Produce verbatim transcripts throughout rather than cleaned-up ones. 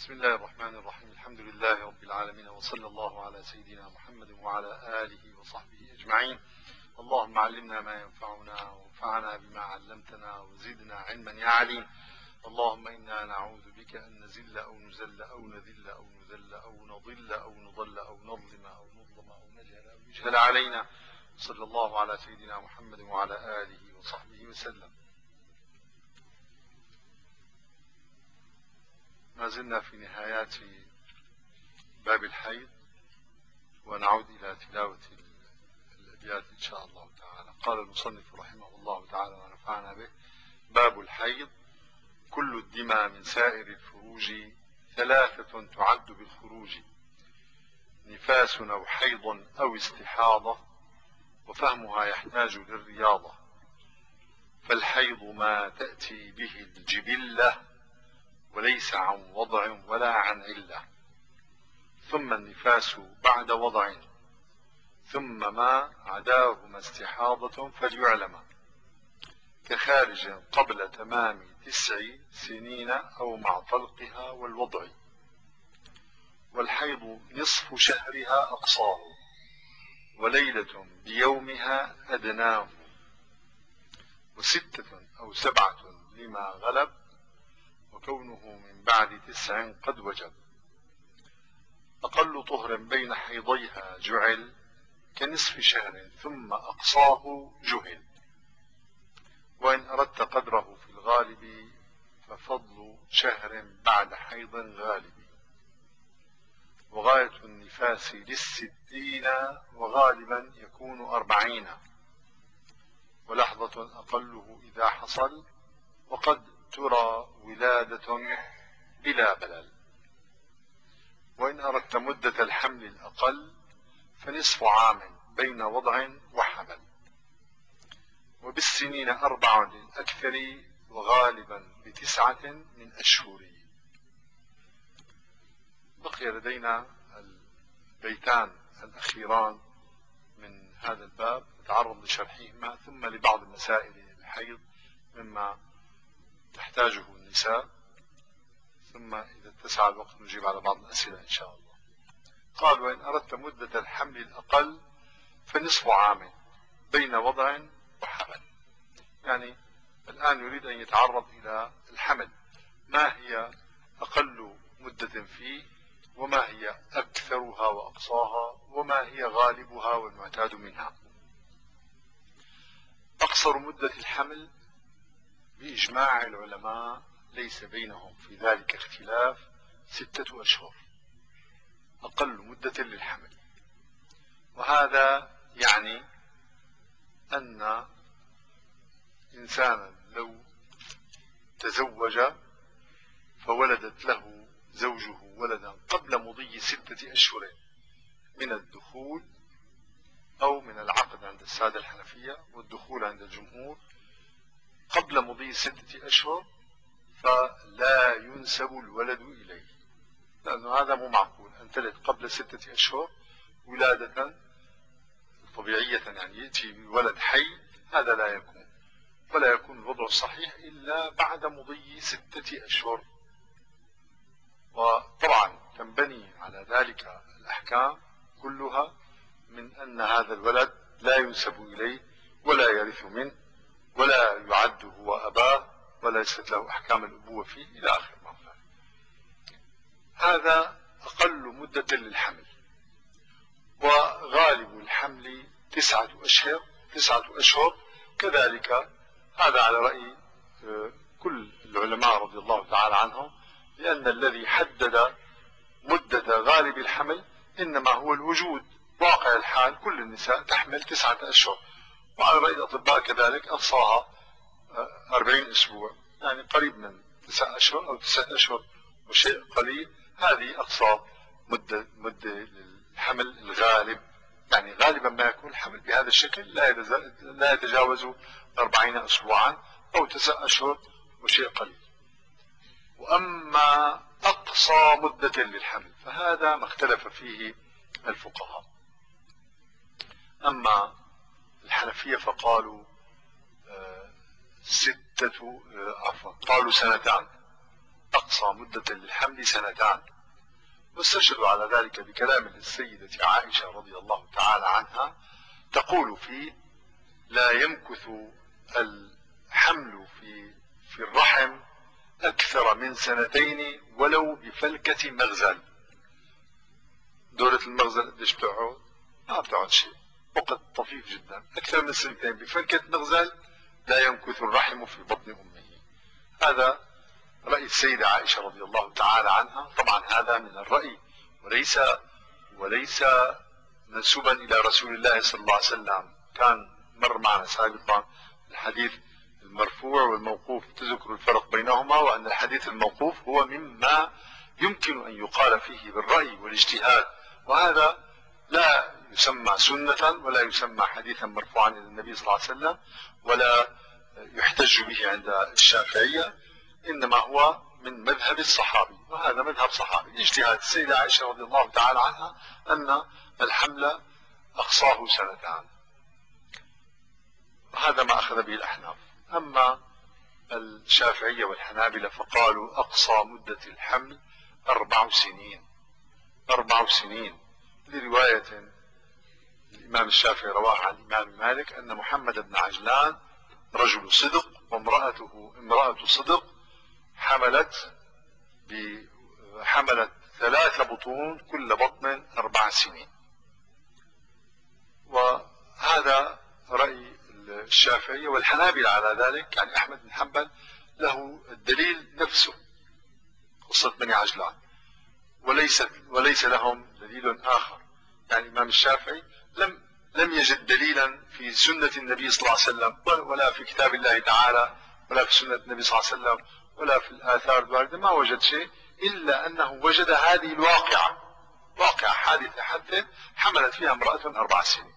بسم الله الرحمن الرحيم. الحمد لله رب العالمين، وصلى الله على سيدنا محمد وعلى آله وصحبه أجمعين. اللهم علمنا ما ينفعنا وانفعنا بما علمتنا وزدنا علما يا عليم. اللهم إنا نعوذ بك أن نزل أو نزل أو نذل أو نذل أو نضل أو نضل أو نظلم أو نظلم أو نجهل أو يجهل علينا. صلى الله على سيدنا محمد وعلى آله وصحبه وسلم. ما زلنا في نهايات باب الحيض، ونعود إلى تلاوة الأبيات إن شاء الله تعالى. قال المصنف رحمه الله تعالى ونفعنا به: باب الحيض: كل الدماء من سائر الفروج ثلاثة تعد بالخروج، نفاس أو حيض أو استحاضة، وفهمها يحتاج للرياضة. فالحيض ما تأتي به الجبلة، وليس عن وضع ولا عن علة. ثم النفاس بعد وضع، ثم ما عداهما استحاضة فليعلم، كخارج قبل تمام تسع سنين أو مع طلقها والوضع. والحيض نصف شهرها أقصاه، وليلة بيومها أدناه، وستة أو سبعة لما غلب، وكونه من بعد تسع قد وجب. أقل طهر بين حيضيها جعل، كنصف شهر ثم أقصاه جهل. وإن أردت قدره في الغالب، ففضل شهر بعد حيض غالب. وغاية النفاس للستين، وغالبا يكون أربعين، ولحظة أقله إذا حصل، وقد ترى ولادة بلا بلل. وإن أردت مدة الحمل الأقل، فنصف عام بين وضع وحمل. وبالسنين أربع للأكثر، وغالبا بتسعة من أشهر. بقي لدينا البيتان الأخيران من هذا الباب نتعرض لشرحهما، ثم لبعض مسائل الحيض مما تحتاجه النساء، ثم إذا اتسع الوقت نجيب على بعض الأسئلة إن شاء الله. قال: وإن أردت مدة الحمل الأقل، فنصف عام بين وضع وحمل. يعني الآن يريد أن يتعرض إلى الحمل، ما هي أقل مدة فيه، وما هي أكثرها وأقصاها، وما هي غالبها والمعتاد منها. أقصر مدة الحمل بإجماع العلماء ليس بينهم في ذلك اختلاف، ستة أشهر أقل مدة للحمل. وهذا يعني أن إنسانا لو تزوج فولدت له زوجه ولدا قبل مضي ستة أشهر من الدخول، أو من العقد عند السادة الحنفية والدخول عند الجمهور، قبل مضي ستة أشهر، فلا ينسب الولد إليه، لأنه هذا مو معقول أن تلد قبل ستة أشهر ولادة طبيعية، يعني يأتي ولد حي، هذا لا يكون، ولا يكون الوضع الصحيح إلا بعد مضي ستة أشهر. وطبعا تنبني على ذلك الأحكام كلها من أن هذا الولد لا ينسب إليه ولا يرث منه ولا يعد هو أباه، ولا يسد له أحكام الأبوة فيه إلى آخر ما فعل. هذا أقل مدة للحمل. وغالب الحمل تسعة أشهر تسعة أشهر كذلك. هذا على رأي كل العلماء رضي الله تعالى عنهم، لأن الذي حدد مدة غالب الحمل إنما هو الوجود. واقع الحال كل النساء تحمل تسعة أشهر، وعلى رأي الأطباء كذلك أقصاها أربعين أسبوع، يعني قريب من تسعة أشهر أو تسعة أشهر وشيء قليل. هذه أقصى مدة مدة للحمل الغالب، يعني غالبا ما يكون الحمل بهذا الشكل لا يتجاوز أربعين أسبوعا أو تسعة أشهر وشيء قليل. وأما أقصى مدة للحمل فهذا ما اختلف فيه الفقهاء. أما الحنفية فقالوا آه ستة آه عفوا قالوا سنتان، أقصى مدة للحمل سنتان. واستشهدوا على ذلك بكلام السيدة عائشة رضي الله تعالى عنها تقول فيه: لا يمكث الحمل في في الرحم أكثر من سنتين ولو بفلكة مغزل. دورة المغزل قديش بتقعد؟ ما بتقعد شيء، وقت طفيف جدا. أكثر من سنتين بفلكة مغزل لا يمكث الرحم في بطن أمه. هذا رأي السيدة عائشة رضي الله تعالى عنها. طبعا هذا من الرأي وليس وليس منسوبا إلى رسول الله صلى الله عليه وسلم. كان مر معنا سابقا الحديث المرفوع والموقوف، تذكر الفرق بينهما، وأن الحديث الموقوف هو مما يمكن أن يقال فيه بالرأي والاجتهاد، وهذا لا يسمى سنة ولا يسمى حديثا مرفوعا إلى النبي صلى الله عليه وسلم ولا يحتج به عند الشافعية، إنما هو من مذهب الصحابي، وهذا مذهب صحابي اجتهاد السيدة عائشة رضي الله تعالى عنها أن الحمل أقصاه سنتان. هذا ما أخذ به الأحناف. أما الشافعية والحنابلة فقالوا أقصى مدة الحمل أربع سنين. أربع سنين لرواية الإمام الشافعي رواها عن الإمام مالك أن محمد بن عجلان رجل صدق وامرأته امرأة صدق حملت حملت ثلاث بطون كل بطن أربع سنين. وهذا رأي الشافعية والحنابلة على ذلك. يعني أحمد بن حنبل له الدليل نفسه قصة بني عجلان، وليس وليس لهم دليل آخر. يعني الإمام الشافعي لم لم يجد دليلا في سنة النبي صلى الله عليه وسلم ولا في كتاب الله تعالى ولا في سنة النبي صلى الله عليه وسلم ولا في الآثار الواردة، ما وجد شيء إلا أنه وجد هذه الواقعة، واقعة حادثة حدث حملت فيها امرأة أربع سنين.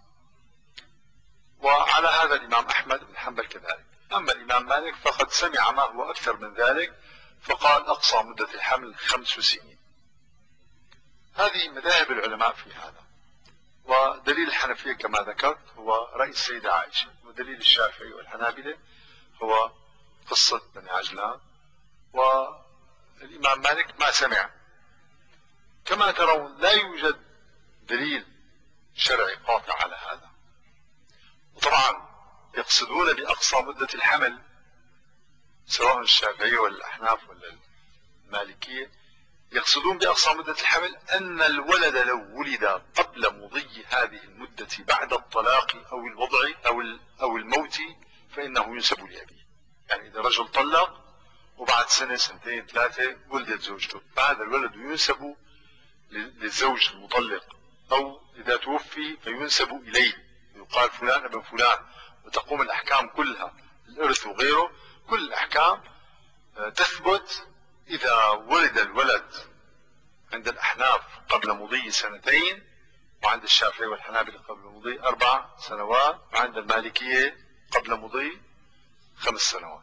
وعلى هذا الإمام أحمد بن حنبل كذلك. أما الإمام مالك فقد سمع ما هو أكثر من ذلك فقال أقصى مدة الحمل خمس سنين. هذه مذاهب العلماء في هذا. ودليل الحنفية كما ذكرت هو رأي السيدة عائشة، ودليل الشافعي والحنابلة هو قصة بني عجلان، والإمام مالك ما سمع. كما ترون لا يوجد دليل شرعي قاطع على هذا. وطبعا يقصدون بأقصى مدة الحمل سواء الشافعية ولا الأحناف ولا المالكية، يقصدون بأقصى مدة الحمل أن الولد لو ولد قبل مضي هذه المدة بعد الطلاق أو الوضع أو أو الموت فإنه ينسب لأبيه. يعني إذا رجل طلق وبعد سنة سنتين ثلاثة ولدت زوجته فهذا الولد ينسب للزوج المطلق، أو إذا توفي فينسب إليه يقال فلان ابن فلان، وتقوم الأحكام كلها الإرث وغيره كل الأحكام تثبت إذا ولد الولد عند الأحناف قبل مضي سنتين، وعند الشافعي والحنابلة قبل مضي أربع سنوات، وعند المالكية قبل مضي خمس سنوات.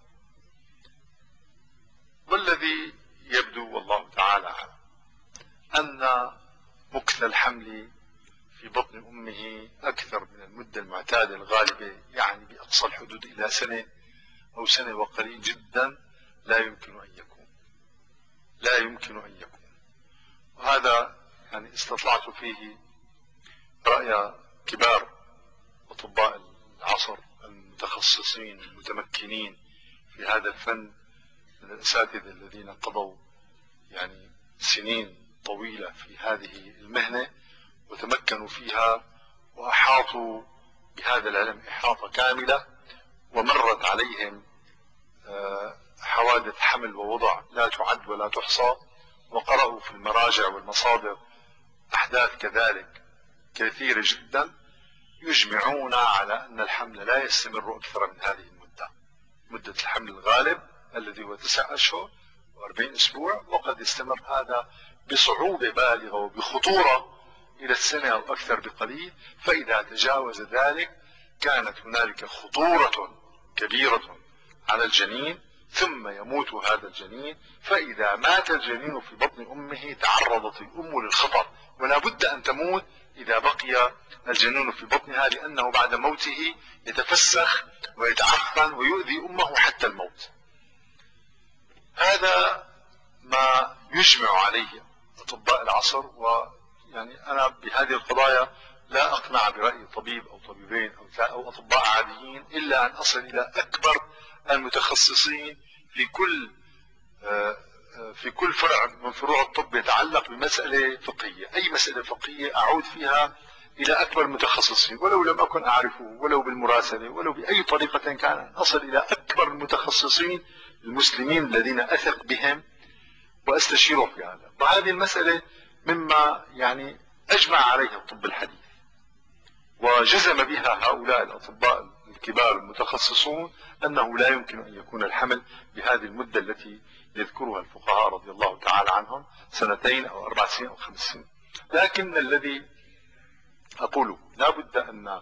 والذي يبدو والله تعالى أعلم أن مكث الحمل في بطن أمه أكثر من المدة المعتادة الغالبة، يعني بأقصى الحدود إلى سنة أو سنة وقليل جدا، لا يمكن أن يكون لا يمكن أن يكون وهذا يعني استطلعت فيه رأي كبار أطباء العصر المتخصصين المتمكنين في هذا الفن من الأساتذة الذين قضوا يعني سنين طويلة في هذه المهنة وتمكنوا فيها وأحاطوا بهذا العلم إحاطة كاملة، ومرت عليهم حوادث حمل ووضع لا تعد ولا تحصى، وقرأوا في المراجع والمصادر أحداث كذلك كثيرة جدا يجمعون على أن الحمل لا يستمر أكثر من هذه المدة. مدة الحمل الغالب الذي هو تسع أشهر وأربعين أسبوع، وقد يستمر هذا بصعوبة بالغة وبخطورة إلى السنة أو أكثر بقليل، فإذا تجاوز ذلك كانت هنالك خطورة كبيرة على الجنين ثم يموت هذا الجنين. فإذا مات الجنين في بطن أمه تعرضت الأم للخطر، ولا بد أن تموت إذا بقي الجنين في بطنها، لأنه بعد موته يتفسخ ويتعفن ويؤذي أمه حتى الموت. هذا ما يجمع عليه أطباء العصر. ويعني أنا بهذه القضايا لا أقنع برأي طبيب أو طبيبين أو أو أطباء عاديين إلا أن أصل إلى أكبر المتخصصين في كل في كل فرع من فروع الطب يتعلق بمسألة فقهية. أي مسألة فقهية أعود فيها إلى أكبر المتخصصين، ولو لم أكن أعرفه، ولو بالمراسلة، ولو بأي طريقة كان، أن أصل إلى أكبر المتخصصين المسلمين الذين أثق بهم وأستشيره في هذا. وهذه المسألة مما يعني أجمع عليها الطب الحديث، وجزم بها هؤلاء الأطباء الكبار المتخصصون أنه لا يمكن أن يكون الحمل بهذه المدة التي يذكرها الفقهاء رضي الله تعالى عنهم، سنتين أو أربع سنين أو خمس سنين. لكن الذي أقوله لا بد أن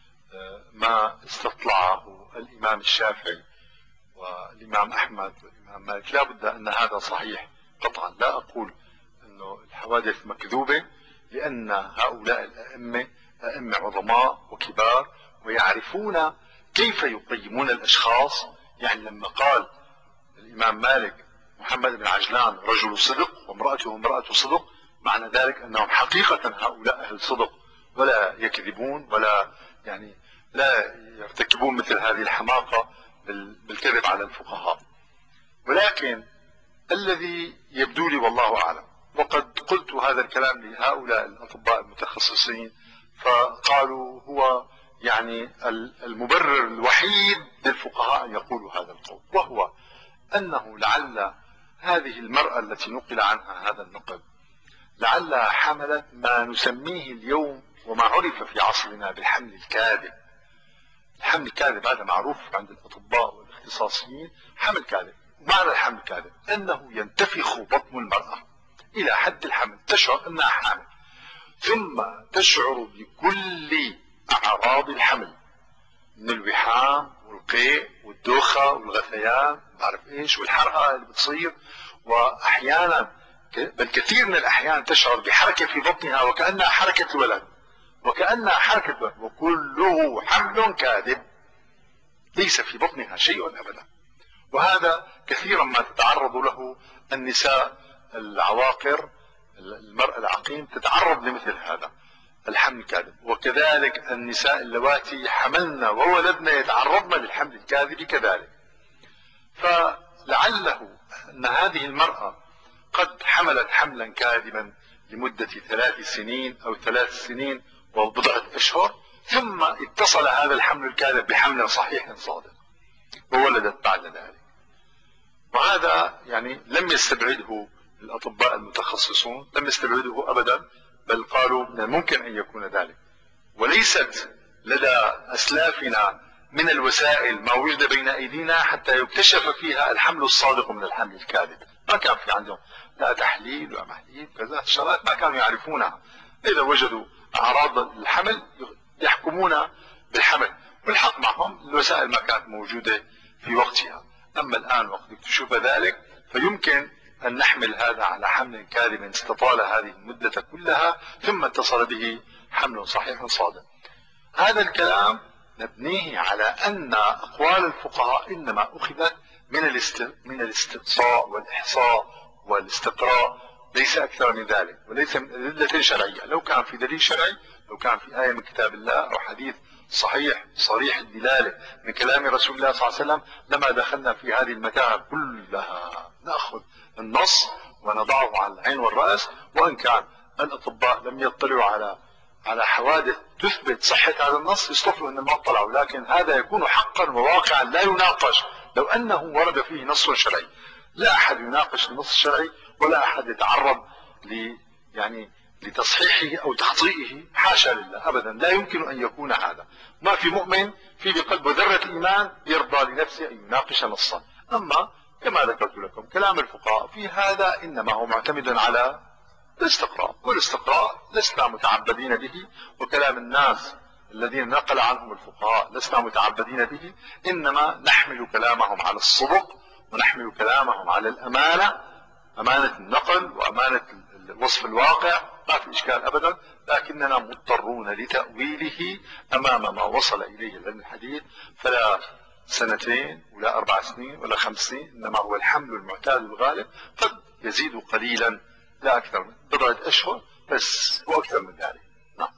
ما استطلعه الإمام الشافعي والإمام أحمد والإمام مالك لا بد أن هذا صحيح قطعا. لا أقول أنه الحوادث مكذوبة، لأن هؤلاء الأئمة أئمة عظماء وكبار ويعرفون كيف يقيمون الأشخاص. يعني لما قال الإمام مالك محمد بن عجلان رجل صدق وامرأته امرأة صدق، معنى ذلك أنهم حقيقة هؤلاء أهل صدق ولا يكذبون ولا يعني لا يرتكبون مثل هذه الحماقة بالكذب على الفقهاء. ولكن الذي يبدو لي والله أعلم، وقد قلت هذا الكلام لهؤلاء الأطباء المتخصصين فقالوا هو يعني المبرر الوحيد للفقهاء أن يقولوا هذا القول، وهو أنه لعل هذه المرأة التي نقل عنها هذا النقل لعلها حملت ما نسميه اليوم وما عرف في عصرنا بالحمل الكاذب. الحمل الكاذب هذا معروف عند الأطباء والاختصاصيين، حمل كاذب. معنى الحمل الكاذب أنه ينتفخ بطن المرأة إلى حد الحمل، تشعر أنها حامل، ثم تشعر بكل أعراض الحمل من الوحام والقيء والدوخة والغثيان بعرف إيش والحرقة اللي بتصير، وأحيانا بل كثير من الأحيان تشعر بحركة في بطنها وكأنها حركة الولد وكأنها حركة الولد، وكله حمل كاذب ليس في بطنها شيء أبدا. وهذا كثيرا ما تتعرض له النساء العواقر، المرأة العقيم تتعرض لمثل هذا الحمل الكاذب، وكذلك النساء اللواتي حملن وولدن يتعرضن للحمل الكاذب كذلك. فلعله أن هذه المرأة قد حملت حملا كاذبا لمدة ثلاث سنين أو ثلاث سنين وبضعة أشهر، ثم اتصل هذا الحمل الكاذب بحمل صحيح صادق وولدت بعد ذلك. وهذا يعني لم يستبعده الأطباء المتخصصون، لم يستبعده أبدا، بل قالوا من الممكن أن يكون ذلك. وليست لدى أسلافنا من الوسائل ما وجد بين أيدينا حتى يكتشف فيها الحمل الصادق من الحمل الكاذب. ما كان في عندهم لا تحليل ولا محليل كذا، الشغلات ما كانوا يعرفونها. إذا وجدوا أعراض الحمل يحكمون بالحمل، والحق معهم الوسائل ما كانت موجودة في وقتها. أما الآن وقت اكتشف ذلك فيمكن أن نحمل هذا على حمل كاذب استطال هذه المدة كلها ثم اتصل به حمل صحيح صادق. هذا الكلام نبنيه على أن أقوال الفقهاء إنما أخذت من من الاستقصاء والإحصاء والاستقراء، ليس أكثر من ذلك، وليس من أدلة شرعية. لو كان في دليل شرعي، لو كان في آية من كتاب الله أو حديث صحيح صريح الدلالة من كلام رسول الله صلى الله عليه وسلم لما دخلنا في هذه المتاهة كلها. نأخذ النص ونضعه على العين والرأس، وإن كان الأطباء لم يطلعوا على على حوادث تثبت صحة هذا النص يصطفوا أن ما اطلعوا، لكن هذا يكون حقا وواقعا لا يناقش. لو أنه ورد فيه نص شرعي لا أحد يناقش النص الشرعي، ولا أحد يتعرض ل يعني لتصحيحه أو تخطئه، حاشا لله أبدا، لا يمكن أن يكون هذا. ما في مؤمن في بقلبه ذرة إيمان يرضى لنفسه أن يناقش نصا. أما كما ذكرت لكم كلام الفقهاء في هذا إنما هو معتمد على الاستقراء، والاستقراء لسنا متعبدين به، وكلام الناس الذين نقل عنهم الفقهاء لسنا متعبدين به، إنما نحمل كلامهم على الصدق ونحمل كلامهم على الأمانة، أمانة النقل وأمانة وصف الواقع، ما في إشكال أبدا، لكننا مضطرون لتأويله أمام ما وصل إليه العلم الحديث. فلا سنتين ولا أربع سنين ولا خمس سنين، إنما هو الحمل المعتاد الغالب. قد يزيد قليلا لا أكثر من بضعة أشهر بس وأكثر من ذلك. نعم.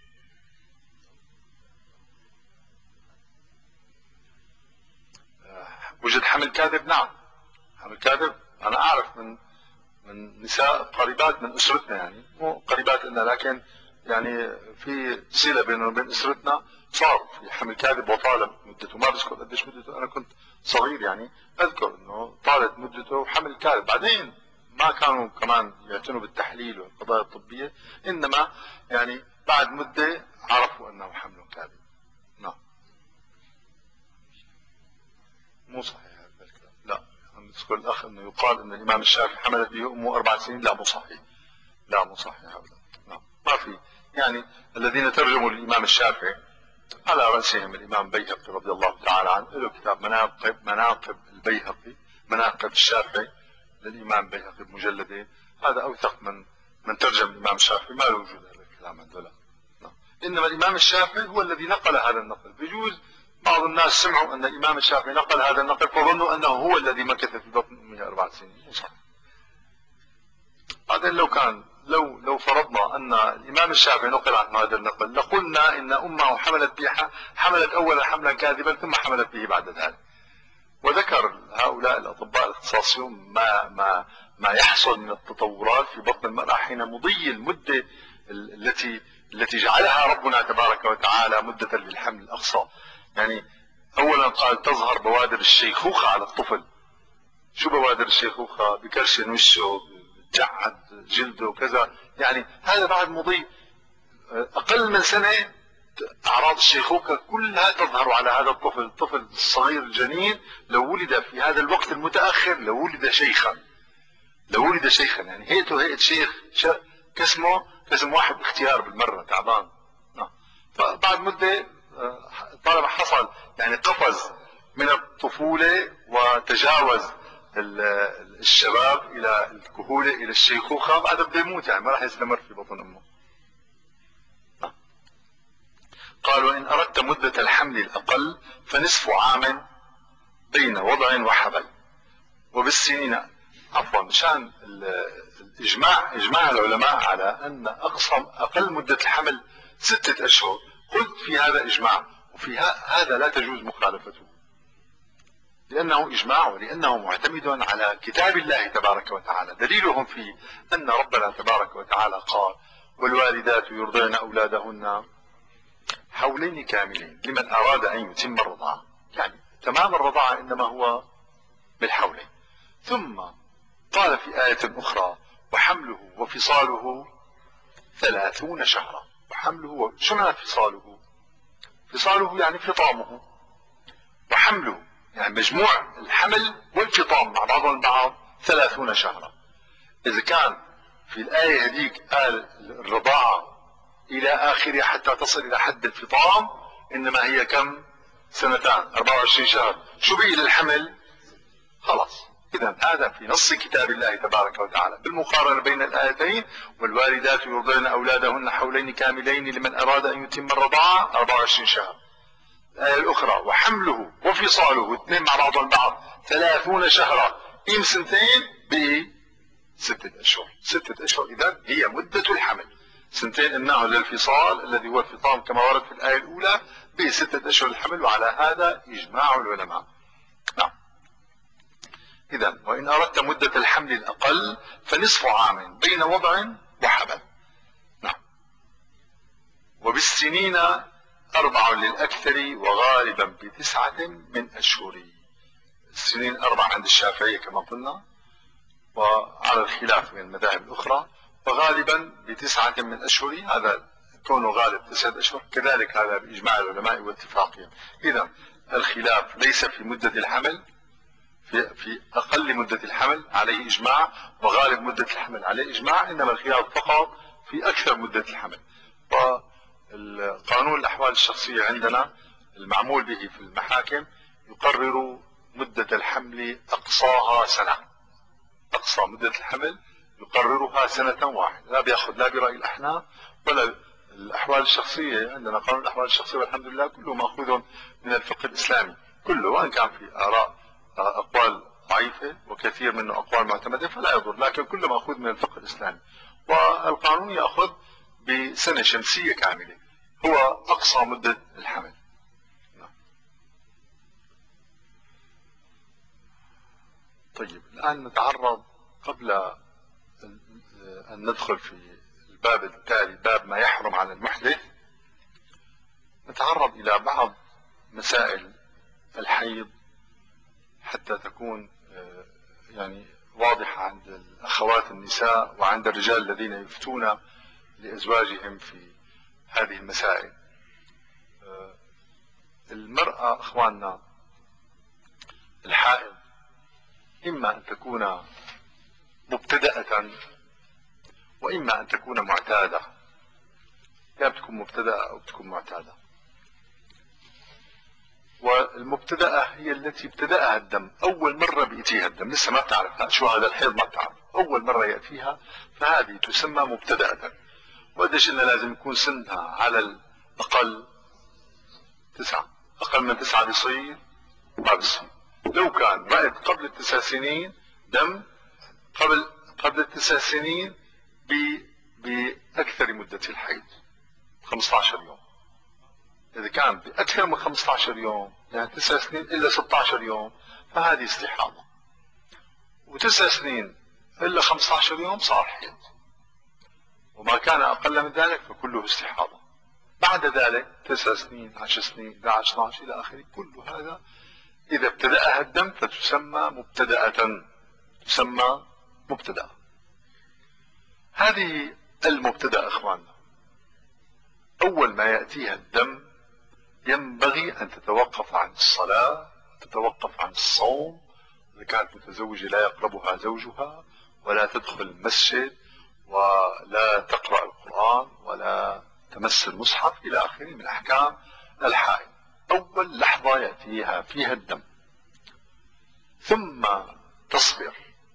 وجد حمل كاذب؟ نعم، حمل كاذب أنا أعرف من من نساء قريبات من أسرتنا، يعني مو قريبات لنا لكن يعني في صلة بيننا وبين أسرتنا، صار في حمل كاذب وطال مدته، ما بذكر قديش مدته، أنا كنت صغير يعني أذكر إنه طالت مدته حمل كاذب. بعدين ما كانوا كمان يعتنوا بالتحليل والقضايا الطبية، إنما يعني بعد مدة عرفوا أنه حمل كاذب. نعم. مو صحيح هذا الكلام، لا. عم يذكر الأخ أنه يقال أن الإمام الشافعي حملت به أمه أربع سنين، لا مو صحيح، لا مو صحيح أبدا. نعم، ما في. يعني الذين ترجموا للإمام الشافعي على رأسهم الإمام بيهقي رضي الله تعالى عنه، له كتاب مناقب مناقب البيهقي، مناقب الشافعي للإمام بيهقي بمجلدين، هذا أوثق من من ترجم الإمام الشافعي، ما له وجود هذا الكلام عندنا. نعم. إنما الإمام الشافعي هو الذي نقل هذا النقل. بيجوز بعض الناس سمعوا أن الإمام الشافعي نقل هذا النقل فظنوا أنه هو الذي مكث في بطن أمه أربع سنين، مو صحيح. بعدين لو كان لو لو فرضنا ان الامام الشافعي نقل عن هذا النقل لقلنا ان امه حملت به حملت اولا حملا كاذبا ثم حملت به بعد ذلك. وذكر هؤلاء الاطباء الاختصاصيون ما ما ما يحصل من التطورات في بطن المراه حين مضي المده التي التي جعلها ربنا تبارك وتعالى مده للحمل الاقصى. يعني اولا قال تظهر بوادر الشيخوخه على الطفل. شو بوادر الشيخوخه؟ بكرشن وشه، جعد جلده وكذا، يعني هذا بعد مضي اقل من سنه اعراض الشيخوخه كلها تظهر على هذا الطفل. الطفل الصغير الجنين لو ولد في هذا الوقت المتاخر لو ولد شيخا، لو ولد شيخا يعني هيئته هيئه شيخ، كاسمه كاسم واحد اختيار بالمره تعبان. فبعد مده طالما حصل يعني قفز من الطفوله وتجاوز الشباب الى الكهوله الى الشيخوخه، بعدها بده يموت، يعني ما راح يستمر في بطن امه. قال وان اردت مده الحمل الاقل فنصف عام بين وضع وحمل وبالسنين. عفوا، مشان الاجماع اجماع العلماء على ان اقصى اقل مده الحمل سته اشهر، قلت في هذا اجماع وفي هذا لا تجوز مخالفته، لأنه إجماع ولأنه معتمد على كتاب الله تبارك وتعالى. دليلهم فيه أن ربنا تبارك وتعالى قال والوالدات يرضعن أولادهن حولين كاملين لمن أراد أن يتم الرضاعة، يعني تمام الرضاعة إنما هو بالحولين. ثم قال في آية أخرى وحمله وفصاله ثلاثون شهرا. وحمله شو معنى فصاله؟ فصاله يعني فطامه، وحمله يعني مجموع الحمل والفطام مع بعضهم البعض ثلاثون شهرا. إذا كان في الآية هذيك قال الرضاعة إلى آخرها حتى تصل إلى حد الفطام، إنما هي كم؟ سنتان، أربعة وعشرين شهر. شو بقي للحمل؟ خلاص. إذا هذا في نص كتاب الله تبارك وتعالى بالمقارنة بين الآيتين والوالدات يرضعن أولادهن حولين كاملين لمن أراد أن يتم الرضاعة أربعة وعشرين شهر. الآية الأخرى وحمله وفصاله اثنين مع بعض البعض ثلاثون شهرا، قيم سنتين بستة أشهر. ستة أشهر إذا هي مدة الحمل. سنتين إنه للفصال الذي هو الفطام كما ورد في الآية الأولى بستة أشهر الحمل، وعلى هذا إجماع العلماء. نعم. إذا وإن أردت مدة الحمل الأقل فنصف عام بين وضع وحمل. نعم. وبالسنين أربع للأكثر وغالبا بتسعة من أشهر. السنين أربع عند الشافعية كما قلنا، وعلى الخلاف من المذاهب الأخرى، وغالبا بتسعة من أشهر، هذا كونه غالب تسعة أشهر، كذلك هذا بإجماع العلماء واتفاقهم. إذا الخلاف ليس في مدة الحمل، في, في أقل مدة الحمل عليه إجماع، وغالب مدة الحمل عليه إجماع، إنما الخلاف فقط في أكثر مدة الحمل. وقانون الأحوال الشخصية عندنا المعمول به في المحاكم يقرر مدة الحمل أقصاها سنة. أقصى مدة الحمل يقررها سنة واحدة، لا بيأخذ لا برأي الأحناف ولا الأحوال الشخصية. عندنا قانون الأحوال الشخصية والحمد لله كله مأخوذ من الفقه الإسلامي كله، وإن كان في آراء أقوال ضعيفة وكثير منه أقوال معتمدة فلا يضر، لكن كل مأخوذ من الفقه الإسلامي. والقانون يأخذ بسنة شمسية كاملة، هو أقصى مدة الحمل. طيب الآن نتعرض قبل أن ندخل في الباب التالي، باب ما يحرم على المحدث، نتعرض إلى بعض مسائل الحيض حتى تكون يعني واضحة عند الأخوات النساء وعند الرجال الذين يفتون لأزواجهم في هذه المسائل. المرأة أخواننا الحائض إما أن تكون مبتدأة وإما أن تكون معتادة، يا بتكون مبتدأة أو بتكون معتادة. والمبتدأة هي التي ابتدأها الدم، أول مرة بيأتيها الدم، لسه ما بتعرف شو هذا الحيض، ما بتعرف، أول مرة يأتيها، فهذه تسمى مبتدأة. وقديش إنه لازم يكون سنها على الأقل تسعة، أقل من تسعة بيصير ما بيصير. لو كان رأت قبل التسع سنين دم، قبل قبل التسع سنين بأكثر مدة الحيض خمسة عشر يوم. إذا كان بأكثر من خمسة عشر يوم، يعني تسع سنين إلا ستة عشر يوم، فهذه استحاضة. وتسع سنين إلا خمسة عشر يوم صار حيض، وما كان أقل من ذلك فكله استحاضة. بعد ذلك تسع سنين، عشر سنين، إحدى عشر، اثني عشر إلى آخره، كل هذا إذا ابتدأها الدم فتسمى مبتدأة، تسمى مبتدأة. هذه المبتدأة أخواننا أول ما يأتيها الدم ينبغي أن تتوقف عن الصلاة، تتوقف عن الصوم، إذا كانت متزوجة لا يقربها زوجها، ولا تدخل المسجد، ولا تقرأ القرآن، ولا تمس المصحف إلى آخره من أحكام الحائض. أول لحظة يأتيها فيها الدم، ثم تصبر،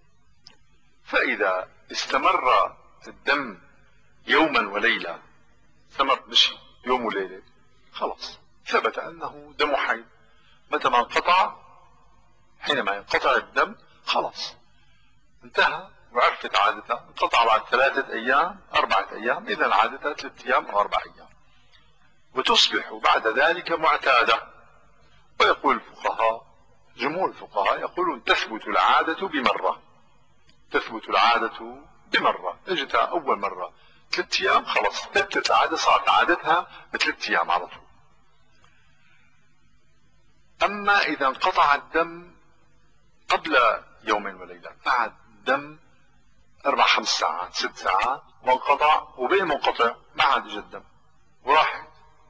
فإذا استمر الدم يوما وليلة، استمر مشي يوم وليلة، خلاص ثبت أنه دم حيض. متى ما انقطع، حينما ينقطع الدم خلاص انتهى، وعرفت عادتها، انقطع بعد ثلاثة أيام، أربعة أيام، إذا عادتها ثلاثة أيام أو أربعة أيام، وتصبح بعد ذلك معتادة. ويقول الفقهاء، جمهور الفقهاء يقولون تثبت العادة بمرة، تثبت العادة بمرة، اجتها أول مرة ثلاث أيام، خلاص ثبتت العادة، صارت عادتها بثلاث أيام على طول. أما إذا انقطع الدم قبل يوم وليلة، قعد الدم أربع خمس ساعات ست ساعات وانقطع، وبين منقطع ما عاد اجى الدم وراح،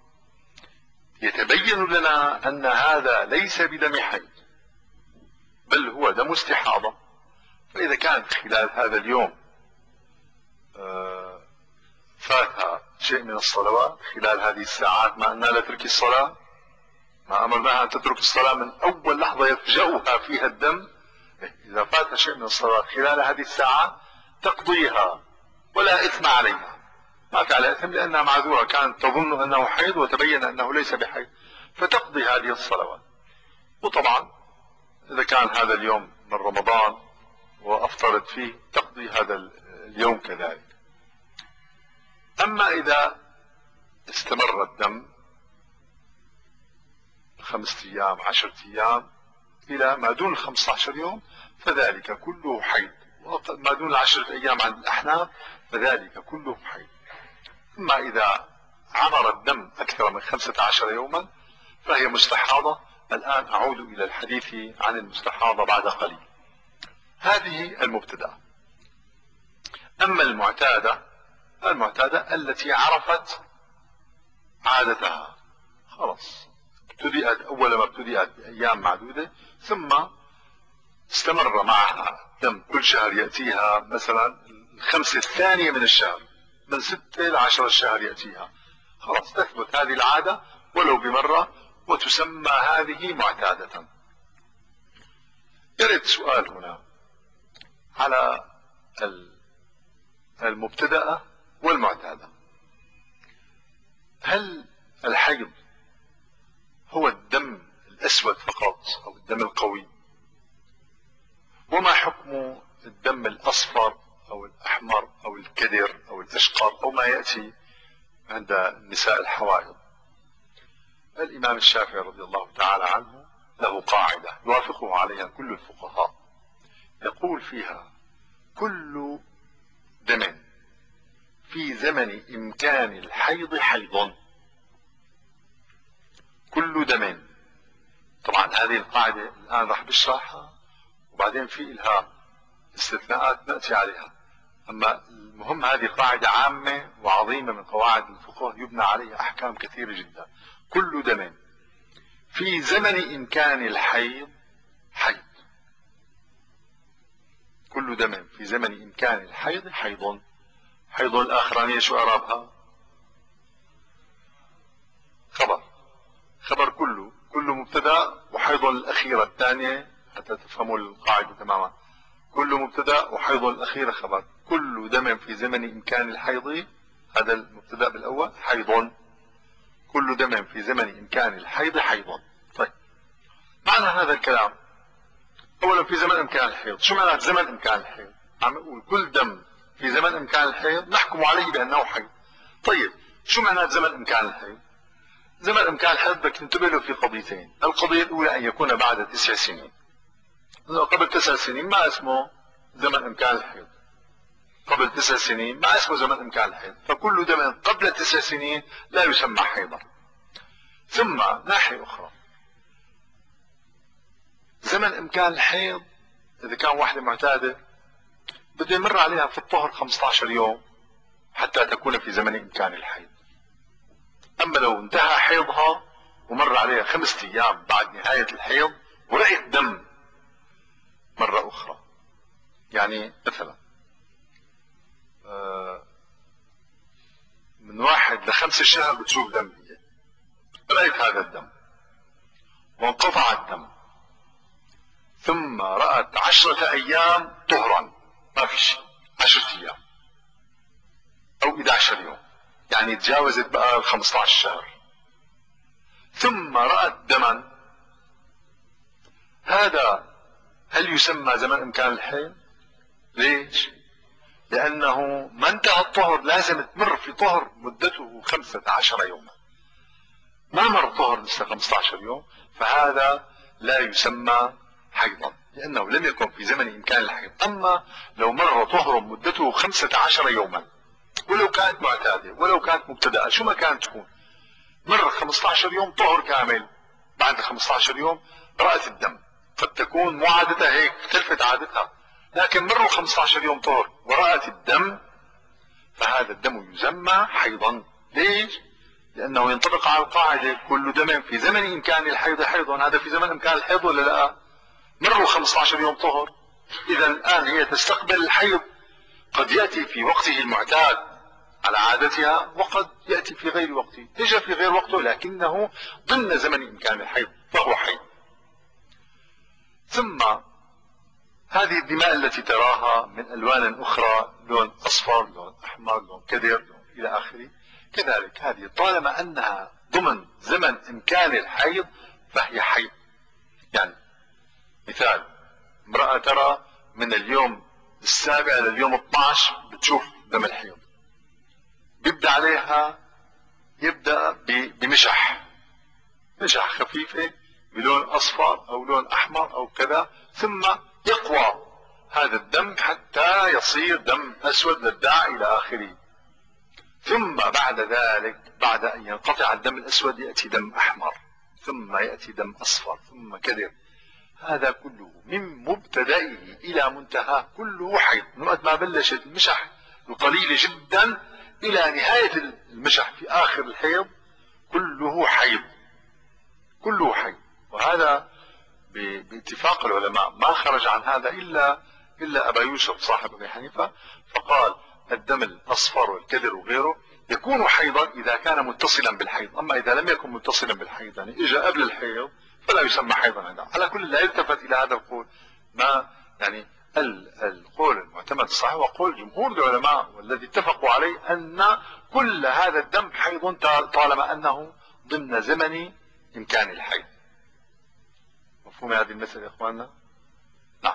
يتبين لنا أن هذا ليس بدم حيض بل هو دم استحاضة. فإذا كان خلال هذا اليوم فاتها شيء من الصلوات خلال هذه الساعات، ما أنها لا تترك الصلاة، ما أمرناها أن تترك الصلاة من أول لحظة يفجأها فيها الدم، إذا فاتها شيء من الصلاة خلال هذه الساعات تقضيها ولا إثم عليها، ما في عليها إثم لأنها معذورة، كانت تظن أنه حيض وتبين أنه ليس بحيض، فتقضي هذه الصلوات. وطبعا إذا كان هذا اليوم من رمضان وأفطرت فيه تقضي هذا اليوم كذلك. أما إذا استمر الدم خمسة أيام، عشرة أيام، إلى ما دون الخمسة عشر يوم فذلك كله حيض، وما دون العشرة أيام عند الأحناف فذلك كله حيض. أما إذا عمر الدم أكثر من خمسة عشر يوما فهي مستحاضة. الآن أعود إلى الحديث عن المستحاضة بعد قليل. هذه المبتدأة. أما المعتادة، المعتادة التي عرفت عادتها، خلاص ابتدأت أول ما ابتدأت بأيام معدودة، ثم استمر معها دم كل شهر يأتيها، مثلا الخمسة الثانية من الشهر، من ستة إلى عشرة الشهر يأتيها، خلاص تثبت هذه العادة ولو بمرة، وتسمى هذه معتادة. يرد سؤال هنا على المبتدأة والمعتادة، هل الحيض هو الدم الأسود فقط أو الدم القوي؟ وما حكم الدم الأصفر أو الأحمر أو الكدر أو الأشقر أو ما يأتي عند النساء الحوائض؟ الإمام الشافعي رضي الله تعالى عنه له قاعدة يوافقه عليها كل الفقهاء، يقول فيها: كل دم في زمن إمكان الحيض حيض. كل دم. طبعا هذه القاعدة الآن راح بشرحها، وبعدين في إلها استثناءات نأتي عليها. أما المهم هذه قاعدة عامة وعظيمة من قواعد الفقه يبنى عليها أحكام كثيرة جدا. كل دم في زمن إمكان الحيض حيض. كل دم في زمن إمكان الحيض حيض. حيض الآخرانية شو إعرابها؟ خبر. خبر كله. كله مبتدأ، وحيض الأخيرة الثانية حتى تفهموا القاعدة تماما. كله مبتدأ وحيض الأخيرة خبر. كل دم في زمن إمكان الحيض، هذا المبتدأ بالأول حيض. كل دم في زمن إمكان الحيض حيض. طيب، معنى هذا الكلام أولا في زمن إمكان الحيض، شو معنى زمن إمكان الحيض؟ عم نقول كل دم في زمن إمكان الحيض نحكم عليه بأنه حيض. طيب، شو معنى زمن إمكان الحيض؟ زمن إمكان الحيض بدك تنتبه له في قضيتين. القضية الأولى أن يكون بعد تسع سنين. قبل تسع سنين ما اسمه زمن إمكان الحيض. قبل تسع سنين ما اسمه زمن إمكان الحيض، فكل دم قبل تسع سنين لا يسمى حيضا. ثم ناحية أخرى، زمن إمكان الحيض إذا كان واحدة معتادة بده يمر عليها في الطهر خمسة عشر يوم حتى تكون في زمن إمكان الحيض. أما لو انتهى حيضها ومر عليها خمسة أيام بعد نهاية الحيض ورأت دم مرة أخرى، يعني مثلا من واحد لخمسة شهر بتشوف دم، رأيت هذا الدم وانقطع الدم، ثم رأت عشرة أيام طهرا ما في شيء، عشرة أيام أو إحدى عشر يوم، يعني تجاوزت بقى ال خمسة عشر شهر، ثم رأت دما، هذا هل يسمى زمن إمكان الحيض؟ ليش؟ لأنه ما انتهى الطهر، لازم تمر في طهر مدته خمسة عشر يوما، ما مر طهر لسه خمسة عشر يوم، فهذا لا يسمى حيضا لأنه لم يكن في زمن إمكان الحيض. أما لو مر طهر مدته خمسة عشر يوما، ولو كانت معتادة ولو كانت مبتدأة شو ما كانت تكون، مر خمسة عشر يوم طهر كامل، بعد خمسة عشر يوم رأت الدم، قد تكون مو عادتها هيك، اختلفت عادتها، لكن مروا خمسة عشر يوم طهر ورأت الدم، فهذا الدم يسمى حيضا. ليش؟ لأنه ينطبق على القاعدة كل دم في زمن إمكان الحيض حيض. هذا في زمن إمكان الحيض ولا لا؟ مروا خمسة عشر يوم طهر، إذا الآن هي تستقبل الحيض، قد يأتي في وقته المعتاد على عادتها وقد يأتي في غير وقته، إجا في غير وقته لكنه ضمن زمن إمكان الحيض فهو حيض. ثم هذه الدماء التي تراها من ألوان أخرى، لون أصفر، لون أحمر، لون كدر، لون إلى آخره، كذلك هذه طالما أنها ضمن زمن إمكان الحيض فهي حيض. يعني مثال، امرأة ترى من اليوم السابع لليوم اثني عشر بتشوف دم الحيض، بيبدأ عليها يبدأ بمشح، مشح خفيفة بلون أصفر أو لون أحمر أو كذا، ثم يقوى هذا الدم حتى يصير دم أسود للداع إلى آخره، ثم بعد ذلك بعد أن ينقطع الدم الأسود يأتي دم أحمر، ثم يأتي دم أصفر، ثم كذا. هذا كله من مبتدئه إلى منتهى كله حيض، من وقت ما بلشت المشح القليلة جدا إلى نهاية المشح في آخر الحيض كله حيض، كله حيض. وهذا باتفاق العلماء ما خرج عن هذا إلا إلا أبا يوسف صاحب أبي حنيفة، فقال الدم الأصفر والكدر وغيره يكون حيضا إذا كان متصلا بالحيض، أما إذا لم يكن متصلا بالحيض يعني إجا قبل الحيض فلا يسمى حيضا عنده. على كل لا يلتفت إلى هذا القول، ما يعني القول المعتمد الصحيح وقول جمهور العلماء والذي اتفقوا عليه أن كل هذا الدم حيض طالما أنه ضمن زمن إمكان الحيض. مفهوم هذه المسألة يا إخواننا؟ نعم.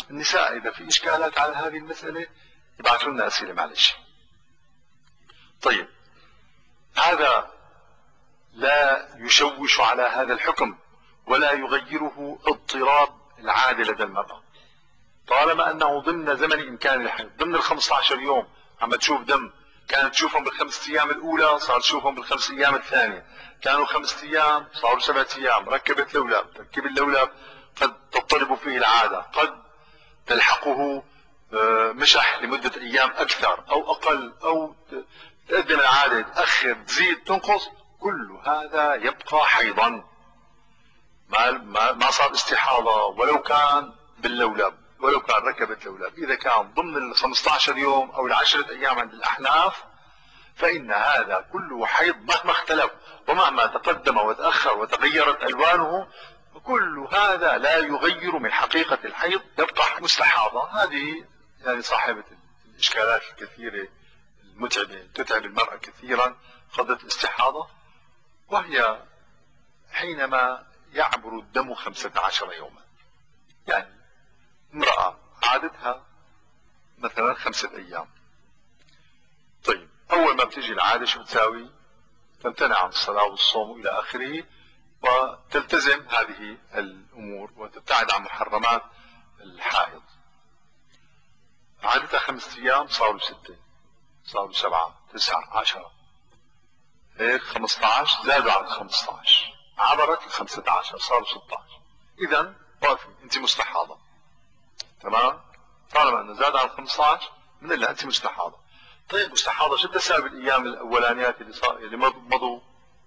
النساء إذا في إشكالات على هذه المسألة يبعثوا لنا أسئلة معلش. طيب، هذا لا يشوش على هذا الحكم ولا يغيره اضطراب العادة لدى المرأة، طالما أنه ضمن زمن إمكان الحيض، ضمن ال خمسة عشر يوم عم تشوف دم، كانت تشوفهم بالخمس أيام الأولى صار تشوفهم بالخمس أيام الثانية، كانوا خمس أيام صاروا سبعة أيام، ركبت لولب، تركيب اللولب قد تضطرب فيه العادة، قد تلحقه مشح لمدة أيام أكثر أو أقل، أو تقدم العادة تأخر تزيد تنقص، كل هذا يبقى حيضا، ما ما صار استحاضة ولو كان باللولب، ولو كان ركبت لولب. إذا كان ضمن ال خمسة عشر يوم أو العشرة أيام عند الأحناف فإن هذا كله حيض مهما اختلف ومهما تقدم وتأخر وتغيرت ألوانه، كل هذا لا يغير من حقيقة الحيض، يبقى مستحاضة. هذه يعني صاحبة الإشكالات الكثيرة المتعبة تتعب المرأة كثيرا قضية الاستحاضة، وهي حينما يعبر الدم خمسة عشر يوما. يعني امرأة عادتها مثلا خمسة أيام، طيب أول ما بتيجي العادة شو بتساوي؟ تمتنع عن الصلاة والصوم إلى آخره، وتلتزم هذه الأمور وتبتعد عن محرمات الحائض. عادتها خمسة أيام صاروا ستة، صاروا سبعة، تسعة، عشرة، هيك خمسة عشر، زادوا عن خمسة عشر، عبرت ال خمسة عشر صاروا ستة عشر، إذا وقفي أنت مستحاضة. تمام؟ طالما أنه زاد عن خمسة عشر من إلا أنت مستحاضة. طيب مستحاضة شو تساوي الأيام الأولانيات اللي صار اللي مضوا؟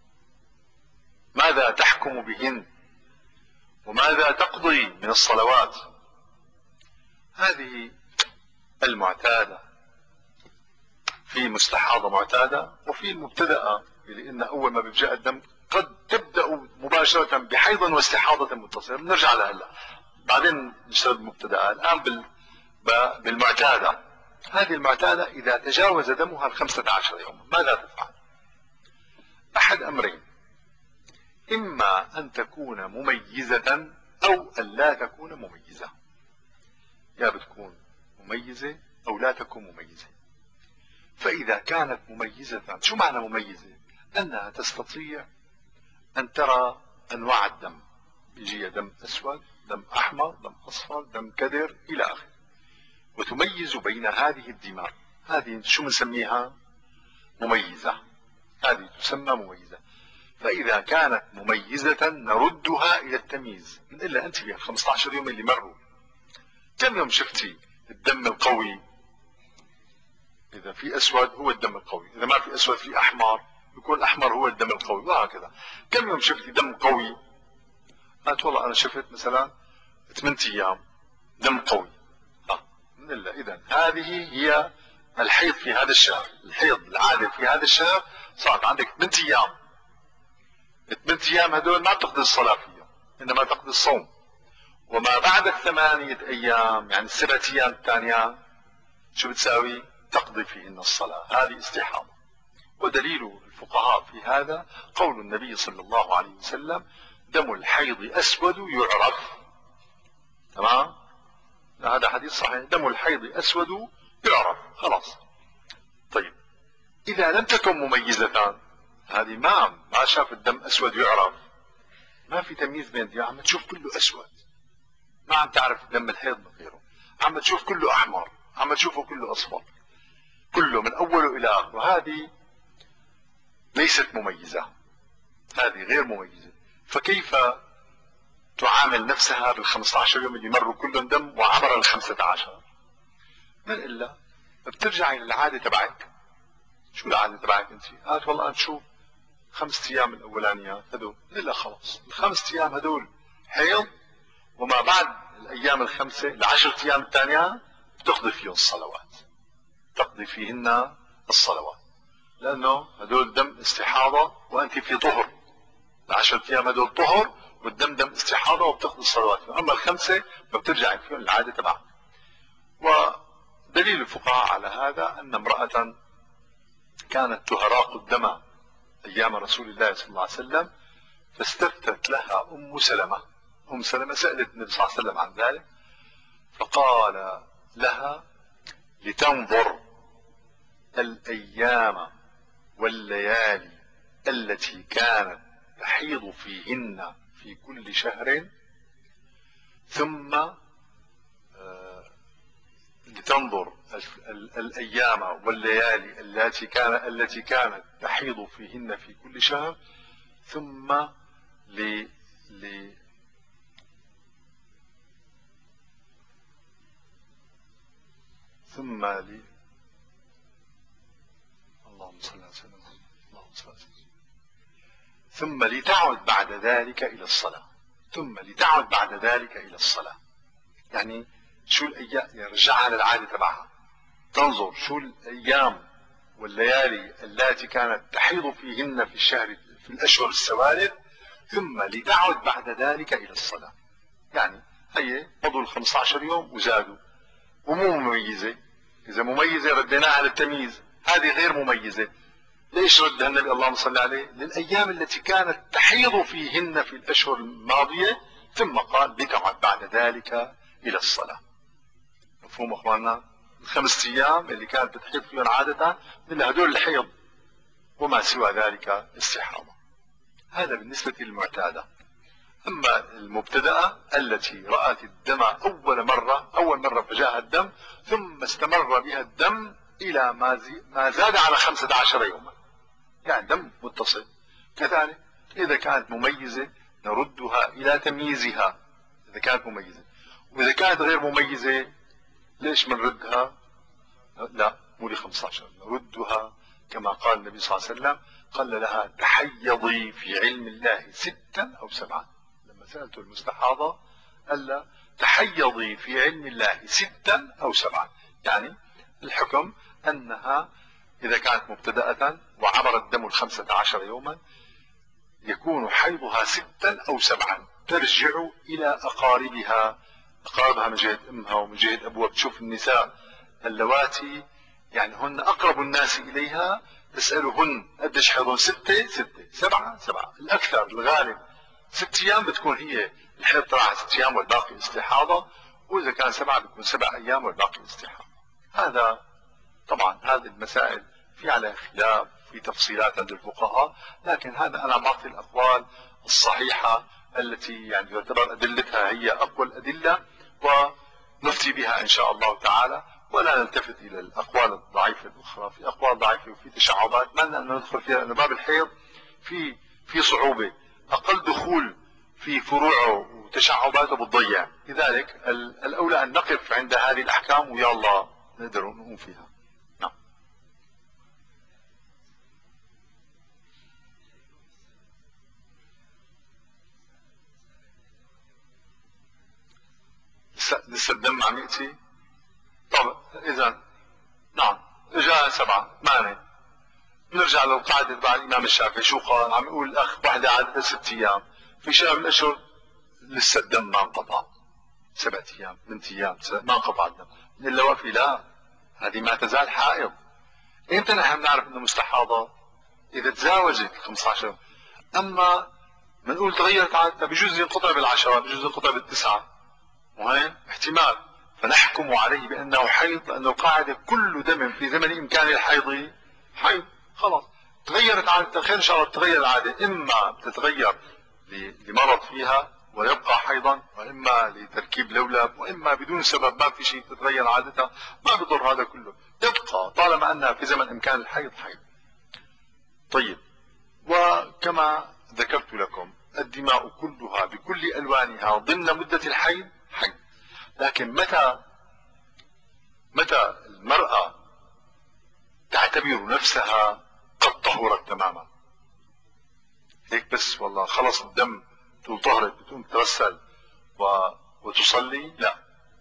ماذا تحكم بهن؟ وماذا تقضي من الصلوات؟ هذه المعتادة، في مستحاضة معتادة وفي المبتدأة، لأن أول ما بيجاء الدم قد تبدأ مباشرة بحيض واستحاضة متصلة. نرجع لهلا بعدين نشتغل بالمبتدأة. الآن بال... بالمعتادة. هذه المعتادة إذا تجاوز دمها الخمسة عشر يوما ماذا تفعل؟ أحد أمرين، إما أن تكون مميزة أو أن لا تكون مميزة، يا بتكون مميزة أو لا تكون مميزة. فإذا كانت مميزة، شو معنى مميزة؟ أنها تستطيع أن ترى أنواع الدم، يجي دم أسود، دم أحمر، دم أصفر، دم كدر إلى آخره، وتميز بين هذه الدماء. هذه شو بنسميها؟ مميزة. هذه تسمى مميزة. فإذا كانت مميزة نردها إلى التمييز. من إلا أنت في خمسة عشر يوم اللي مروا كم يوم شفتي الدم القوي؟ إذا في أسود هو الدم القوي، إذا ما في أسود في أحمر يكون الأحمر هو الدم القوي، وهكذا. كم يوم شفتي دم قوي؟ قالت والله أنا شفت مثلا ثمانية أيام دم قوي. ها من إلا إذا هذه هي الحيض في هذا الشهر. الحيض العادة في هذا الشهر صارت عندك ثمانية أيام. الثمانية أيام هدول ما بتقضي الصلاة فيهم، إنما تقضي الصوم. وما بعد الثمانية أيام يعني السبعة أيام الثانية شو بتساوي؟ تقضي فيهن الصلاة. هذه استحاضة. ودليل الفقهاء في هذا قول النبي صلى الله عليه وسلم: دم الحيض أسود يعرف. تمام؟ هذا حديث صحيح. دم الحيض أسود يعرف. خلاص. طيب إذا لم تكن مميزة، هذه ما ما شاف الدم أسود يعرف، ما في تمييز بين دي، عم تشوف كله أسود، ما عم تعرف دم الحيض من غيره، عم تشوف كله أحمر، عم تشوفه كله أصفر، كله من أوله إلى آخره. هذه ليست مميزة، هذه غير مميزة. فكيف تعامل نفسها بالخمسة عشر يوم اللي مروا كلهم دم وعبر الخمسة عشر؟ من إلا بترجعي للعادة تبعك. شو العادة تبعك أنت؟ قالت والله أنا شوف خمسة أيام الأولانيات هدول، إلا خلاص الخمسة أيام هدول حيض، وما بعد الأيام الخمسة العشرة أيام الثانية بتقضي فيهم الصلوات، تقضي فيهن الصلوات، لأنه هدول دم استحاضة وأنت في طهر. العشرة أيام هدول طهر والدم دم استحاضة وبتقضي الصلوات. أما الخمسة فبترجع فيهم العادة تبعك. ودليل الفقهاء على هذا أن امرأة كانت تهراق الدم أيام رسول الله صلى الله عليه وسلم، فاستفتت لها أم سلمة. أم سلمة سألت النبي صلى الله عليه وسلم عن ذلك، فقال لها: لتنظر الأيام والليالي التي كانت تحيض فيهن في كل شهر، ثم آه لتنظر الأيام والليالي التي كان التي كانت تحيض فيهن في كل شهر، ثم ل ل ثم ل اللهم صل على سيدنا محمد اللهم صل على سيدنا ثم لتعد بعد ذلك إلى الصلاة ثم لتعد بعد ذلك إلى الصلاة. يعني شو الأيام؟ يرجعها للعادة تبعها، تنظر شو الأيام والليالي التي كانت تحيض فيهن في الشهر في الأشهر السوالف، ثم لتعد بعد ذلك إلى الصلاة. يعني هي مضوا ال خمسة عشر يوم وزادوا ومو مميزة، إذا مميزة رديناها للتمييز، هذه غير مميزة. ليش ردها النبي اللهم صل عليه؟ للأيام التي كانت تحيض فيهن في الأشهر الماضية، ثم قال لتعد بعد ذلك إلى الصلاة. مفهوم أخواننا؟ الخمس أيام اللي كانت بتحيض فيهم عادة من هدول الحيض، وما سوى ذلك استحاضة. هذا بالنسبة للمعتادة. أما المبتدأة التي رأت الدم أول مرة أول مرة فجاءها الدم، ثم استمر بها الدم إلى ما زاد على خمسة عشر يوما، يعني دم متصل. كذلك إذا كانت مميزة نردها إلى تمييزها إذا كانت مميزة، وإذا كانت غير مميزة ليش بنردها؟ لا، مو ل خمسة عشر، نردها كما قال النبي صلى الله عليه وسلم: قال لها: تحيضي في علم الله ستا أو سبعا. لما سألته المستحاضة قال لها: تحيضي في علم الله ستا أو سبعا. يعني الحكم أنها إذا كانت مبتدأة وعبر الدم الخمسة عشر يوما يكون حيضها ستا أو سبعا، ترجع إلى أقاربها أقاربها من جهة أمها ومن جهة أبوها. بتشوف النساء اللواتي يعني هن أقرب الناس إليها، تسألهن قديش حيضون؟ ستة ستة، سبعة سبعة، الأكثر الغالب ست أيام بتكون هي الحيض تبعها ست أيام والباقي استحاضة، وإذا كان سبعة بتكون سبع أيام والباقي استحاضة. هذا طبعا هذه المسائل في عليها خلاف في تفصيلات عند الفقهاء، لكن هذا أنا بعطي الأقوال الصحيحة التي يعني تعتبر أدلتها هي أقوى الأدلة ونفتي بها إن شاء الله تعالى، ولا نلتفت إلى الأقوال الضعيفة الأخرى. في أقوال ضعيفة وفي تشعبات ما أن ندخل فيها، لأن باب الحيض في في صعوبة، أقل دخول في فروعه وتشعباته بتضيع. لذلك الأولى أن نقف عند هذه الأحكام ويا الله نقدر نقوم فيها. نعم. لسه الدم عم يأتي. طب إذا نعم إجا سبعة ثمانية، نرجع للقاعدة تبع الإمام الشافعي. شو قال؟ عم يقول الأخ وحدة عادتها ست أيام، في شهر من الأشهر لسه الدم ما انقطع، سبعة أيام ثمان أيام ما انقطع الدم، من اللوافي لا، هذه ما تزال حائض. إمتى نحن بنعرف إنه مستحاضة؟ إذا تزاوجت خمسة عشر. أما بنقول تغيرت عادتها، بجوز ينقطع بالعشرة، بجوز ينقطع بالتسعة، وهين احتمال، فنحكم عليه بأنه حيض، لأنه القاعدة كل دم في زمن إمكان الحيض حيض. خلاص تغيرت عادتها، خير إن شاء الله تتغير العادة، إما بتتغير لمرض فيها ويبقى حيضا، وإما لتركيب لولب، وإما بدون سبب ما في شيء تتغير عادتها، ما بضر هذا كله، تبقى طالما أنها في زمن إمكان الحيض حيض. طيب، وكما ذكرت لكم الدماء كلها بكل ألوانها ضمن مدة الحيض حيض، لكن متى متى المرأة تعتبر نفسها قد طهرت تماما، هيك بس والله خلص الدم تقول طهرت بتقوم تغسل و... وتصلي؟ لا،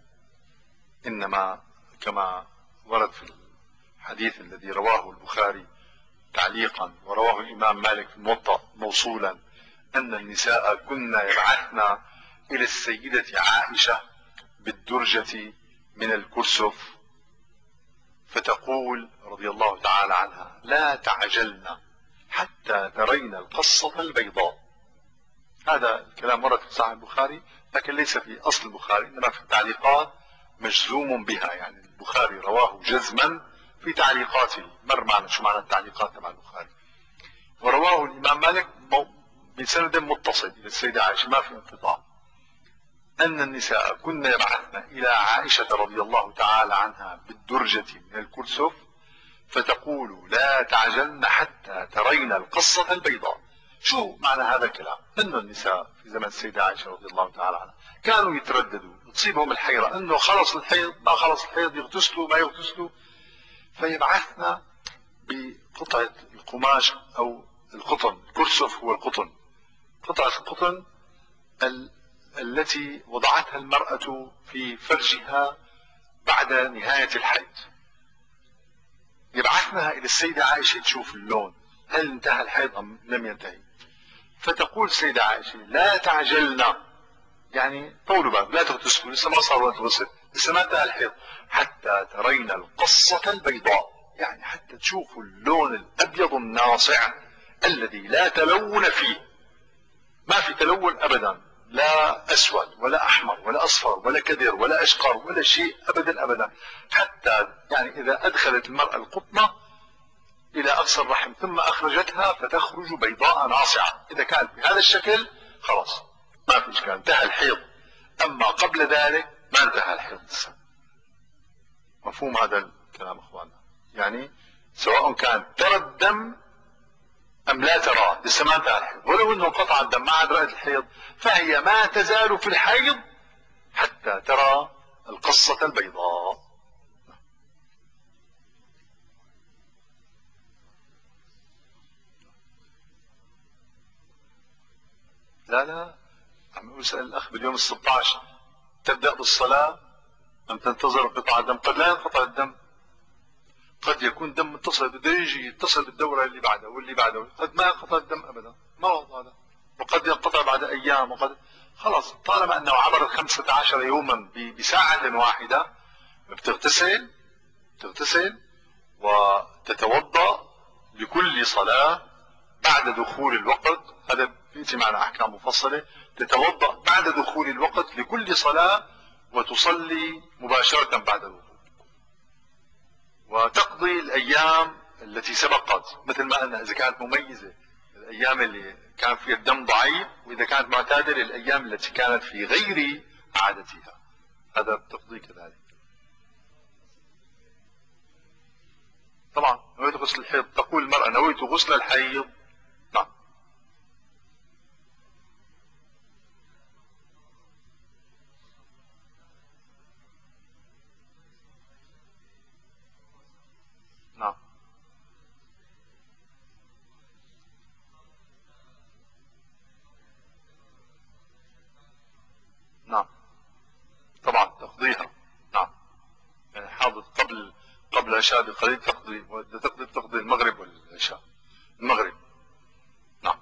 إنما كما ورد في الحديث الذي رواه البخاري تعليقا ورواه الإمام مالك في الموطأ موصولا، أن النساء كن يبعثن إلى السيدة عائشة بالدرجة من الكرسف فتقول رضي الله تعالى عنها: لا تعجلن حتى ترين القصة البيضاء. هذا الكلام ورد في صحيح البخاري، لكن ليس في أصل البخاري، إنما في التعليقات مجزوم بها، يعني البخاري رواه جزما في تعليقاته. مر معنا شو معنى التعليقات تبع البخاري. ورواه الإمام مالك بسند متصل إلى السيدة عائشة ما في انقطاع، أن النساء كن يبعثن إلى عائشة رضي الله تعالى عنها بالدرجة من الكرسف فتقول لا تعجلن حتى ترين القصة البيضاء. شو معنى هذا الكلام؟ أن النساء في زمن السيدة عائشة رضي الله تعالى عنها كانوا يترددوا، تصيبهم الحيرة أنه خلص الحيض ما خلص الحيض، يغتسلوا ما يغتسلوا، فيبعثن بقطعة القماش أو القطن. الكرسف هو القطن، قطعة القطن ال التي وضعتها المرأة في فرجها بعد نهاية الحيض، يبعثنها إلى السيدة عائشة تشوف اللون هل انتهى الحيض أم لم ينتهي. فتقول السيدة عائشة لا تعجلنا، يعني طولوا بالك لا تغتسلوا، لسه ما صار وقت غسل، لسه ما انتهى الحيض، حتى ترين القصة البيضاء، يعني حتى تشوفوا اللون الأبيض الناصع الذي لا تلون فيه، ما في تلون أبدا، لا أسود ولا أحمر ولا أصفر ولا كدر ولا أشقر ولا شيء أبدا أبدا، حتى يعني إذا أدخلت المرأة القطنة إلى أقصى الرحم ثم أخرجتها فتخرج بيضاء ناصعة، إذا كانت بهذا الشكل خلاص ما في إشكال انتهى الحيض، أما قبل ذلك ما انتهى الحيض لسه. مفهوم هذا الكلام أخواننا؟ يعني سواء كان ترى الدم أم لا ترى لسه ما انتهى الحيض، ولو أنه انقطع الدم ما عاد رأت الحيض فهي ما تزال في الحيض حتى ترى القصة البيضاء. لا لا عم أسأل الأخ باليوم الستة عشر تبدأ بالصلاة أم تنتظر قطع الدم؟ قد لا ينقطع الدم، قد يكون دم متصل بده يجي يتصل بالدورة اللي بعدها واللي بعدها، قد ما ينقطع الدم أبدا، ما هو هذا، وقد ينقطع بعد أيام، وقد خلاص طالما أنه عبر الخمسة عشر يوما بساعة واحدة بتغتسل تغتسل وتتوضأ لكل صلاة بعد دخول الوقت. هذا بيأتي معنا أحكام مفصلة. تتوضأ بعد دخول الوقت لكل صلاة وتصلي مباشرة بعد الوضوء، وتقضي الأيام التي سبقت مثل ما قلنا، إذا كانت مميزة الأيام اللي كان فيها الدم ضعيف، وإذا كانت معتادلة الأيام التي كانت في غير عادتها، هذا بتقضي كذلك. طبعا نويت غسل الحيض، تقول المرأة نويت غسل الحيض. نعم نعم نعم طبعا تقضيها. نعم يعني حاضر قبل قبل العشاء بقليل تقضي، وإذا تقضي تقضي المغرب والعشاء. المغرب نعم.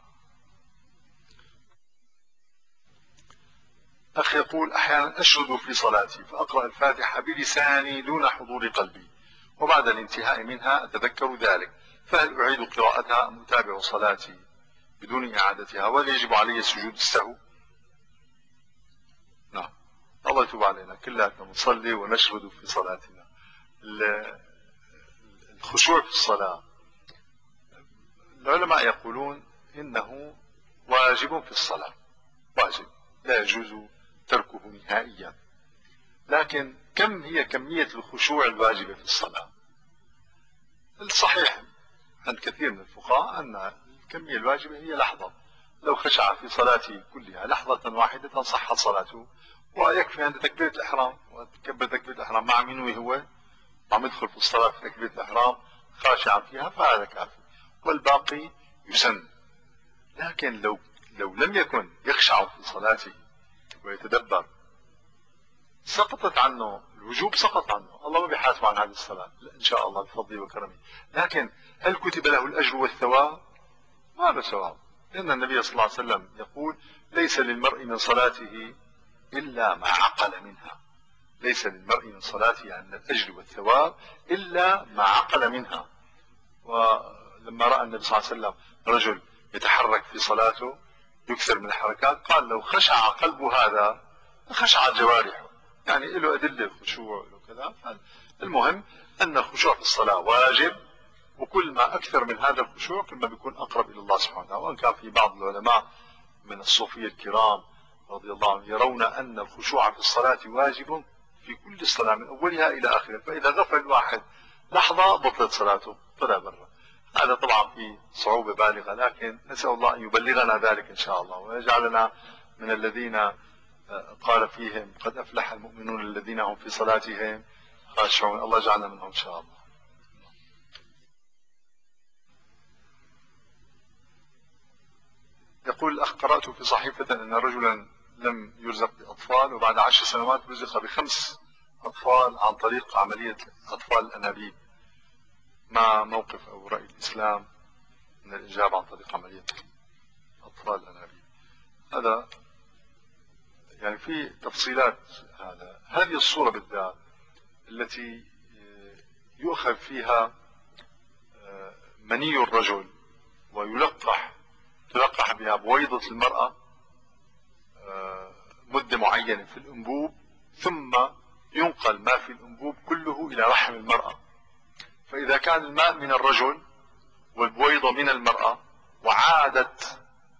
أخي يقول أحيانا أشهد في صلاتي فأقرأ الفاتحة بلساني دون حضور قلبي، وبعد الانتهاء منها أتذكر ذلك، فهل أعيد قراءتها أم أتابع صلاتي بدون إعادتها، وهل يجب علي سجود السهو؟ نعم الله يتوب علينا كلنا نصلي ونشهد في صلاتنا. الخشوع في الصلاة العلماء يقولون إنه واجب في الصلاة، واجب لا يجوز تركه نهائيا، لكن كم هي كمية الخشوع الواجبة في الصلاة؟ الصحيح عند كثير من الفقهاء أن الكمية الواجبة هي لحظة، لو خشع في صلاته كلها لحظة واحدة صحت صلاته، ويكفي عند تكبيرة الإحرام، وتكبر تكبيرة الإحرام مع منه هو عم يدخل في الصلاة في تكبيرة الإحرام خاشعا فيها فهذا كافي، والباقي يسن. لكن لو لو لم يكن يخشع في صلاته ويتدبر سقطت عنه الوجوب، سقط عنه، الله ما بيحاسب عن هذه الصلاة إن شاء الله بفضله وكرمه. لكن هل كتب له الأجر والثواب؟ ما له ثواب، لأن النبي صلى الله عليه وسلم يقول ليس للمرء من صلاته إلا ما عقل منها، ليس للمرء من صلاته يعني الأجر والثواب إلا ما عقل منها. ولما رأى النبي صلى الله عليه وسلم رجل يتحرك في صلاته يكثر من الحركات قال لو خشع قلب هذا لخشعت جوارحه، يعني له أدلة الخشوع له كذا. المهم أن الخشوع في الصلاة واجب، وكل ما أكثر من هذا الخشوع كل ما بيكون أقرب إلى الله سبحانه وتعالى. وإن كان في بعض العلماء من الصوفية الكرام رضي الله عنهم يرون أن الخشوع في الصلاة واجب في كل الصلاة من أولها إلى آخرها، فإذا غفل الواحد لحظة بطلت صلاته فلا برا. هذا طبعا في صعوبة بالغة، لكن نسأل الله أن يبلغنا ذلك إن شاء الله، ويجعلنا من الذين قال فيهم قد أفلح المؤمنون الذين هم في صلاتهم خاشعون. الله يجعلنا منهم إن شاء الله. يقول الأخ: قرأت في صحيفة أن رجلا لم يرزق بأطفال وبعد عشر سنوات رزق بخمس أطفال عن طريق عملية أطفال الأنابيب، ما موقف أو رأي الإسلام من الإنجاب عن طريق عملية أطفال الأنابيب؟ هذا يعني في تفصيلات. هذا هذه الصورة بالذات التي يؤخذ فيها مني الرجل ويلقح تلقح بها بويضة المرأة مدة معينة في الأنبوب، ثم ينقل ما في الأنبوب كله إلى رحم المرأة. فإذا كان الماء من الرجل والبويضة من المرأة وعادت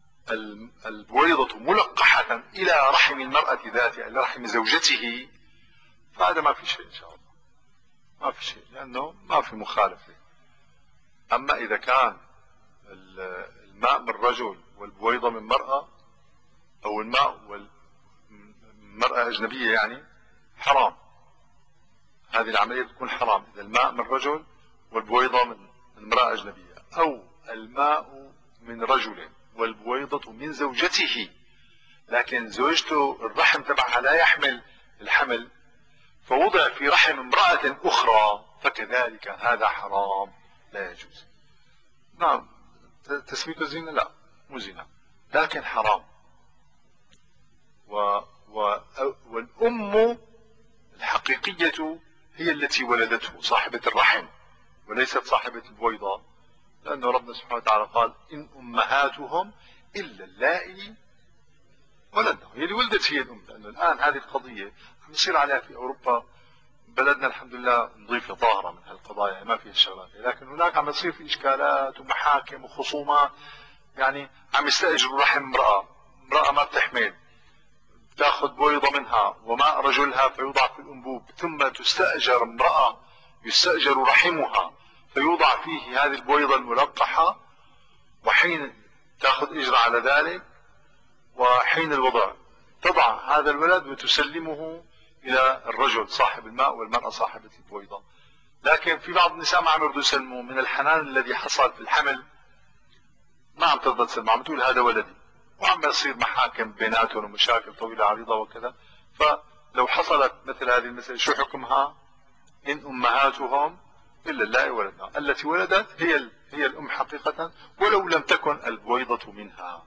البويضة ملقحة إلى رحم المرأة ذاتها، إلى رحم زوجته، فهذا ما في شيء إن شاء الله، ما في شيء، لأنه ما في مخالفة. أما إذا كان الماء من رجل والبويضة من مرأة، أو الماء والمرأة أجنبية، يعني حرام. هذه العملية تكون حرام إذا الماء من رجل والبويضة من امرأة أجنبية، أو الماء من رجل والبويضة من زوجته، لكن زوجته الرحم تبعها لا يحمل الحمل فوضع في رحم امرأة أخرى، فكذلك هذا حرام لا يجوز. نعم، تسميته زنا؟ لا، مو زنا، لكن حرام. و... و... والأم الحقيقية هي التي ولدته، صاحبة الرحم، وليست صاحبة البويضة، لأنه ربنا سبحانه وتعالى قال: إن أمهاتهم إلا اللائي ولدنهم. هي اللي ولدت هي الأم. لأنه الآن هذه القضية عم يصير عليها في أوروبا، بلدنا الحمد لله نظيفة طاهرة من هالقضايا، ما فيها الشغلات، لكن هناك عم يصير في إشكالات ومحاكم وخصومات. يعني عم يستأجروا رحم امرأة، امرأة ما بتحمل، تأخذ بويضة منها وماء رجلها فيوضع في الأنبوب، ثم تستأجر امرأة يستأجر رحمها فيوضع فيه هذه البويضة الملقحة، وحين تأخذ إجرة على ذلك، وحين الوضع تضع هذا الولد وتسلمه إلى الرجل صاحب الماء والمرأة صاحبة البويضة. لكن في بعض النساء ما عم يرضوا يسلموا من الحنان الذي حصل في الحمل، ما عم ترضى تسلم، عم تقول هذا ولدي، وعم يصير محاكم بيناتهم ومشاكل طويلة عريضة وكذا. فلو حصلت مثل هذه المسألة شو حكمها؟ إن أمهاتهم إلا اللائي ولدنا، التي ولدت هي هي الأم حقيقة، ولو لم تكن البويضة منها.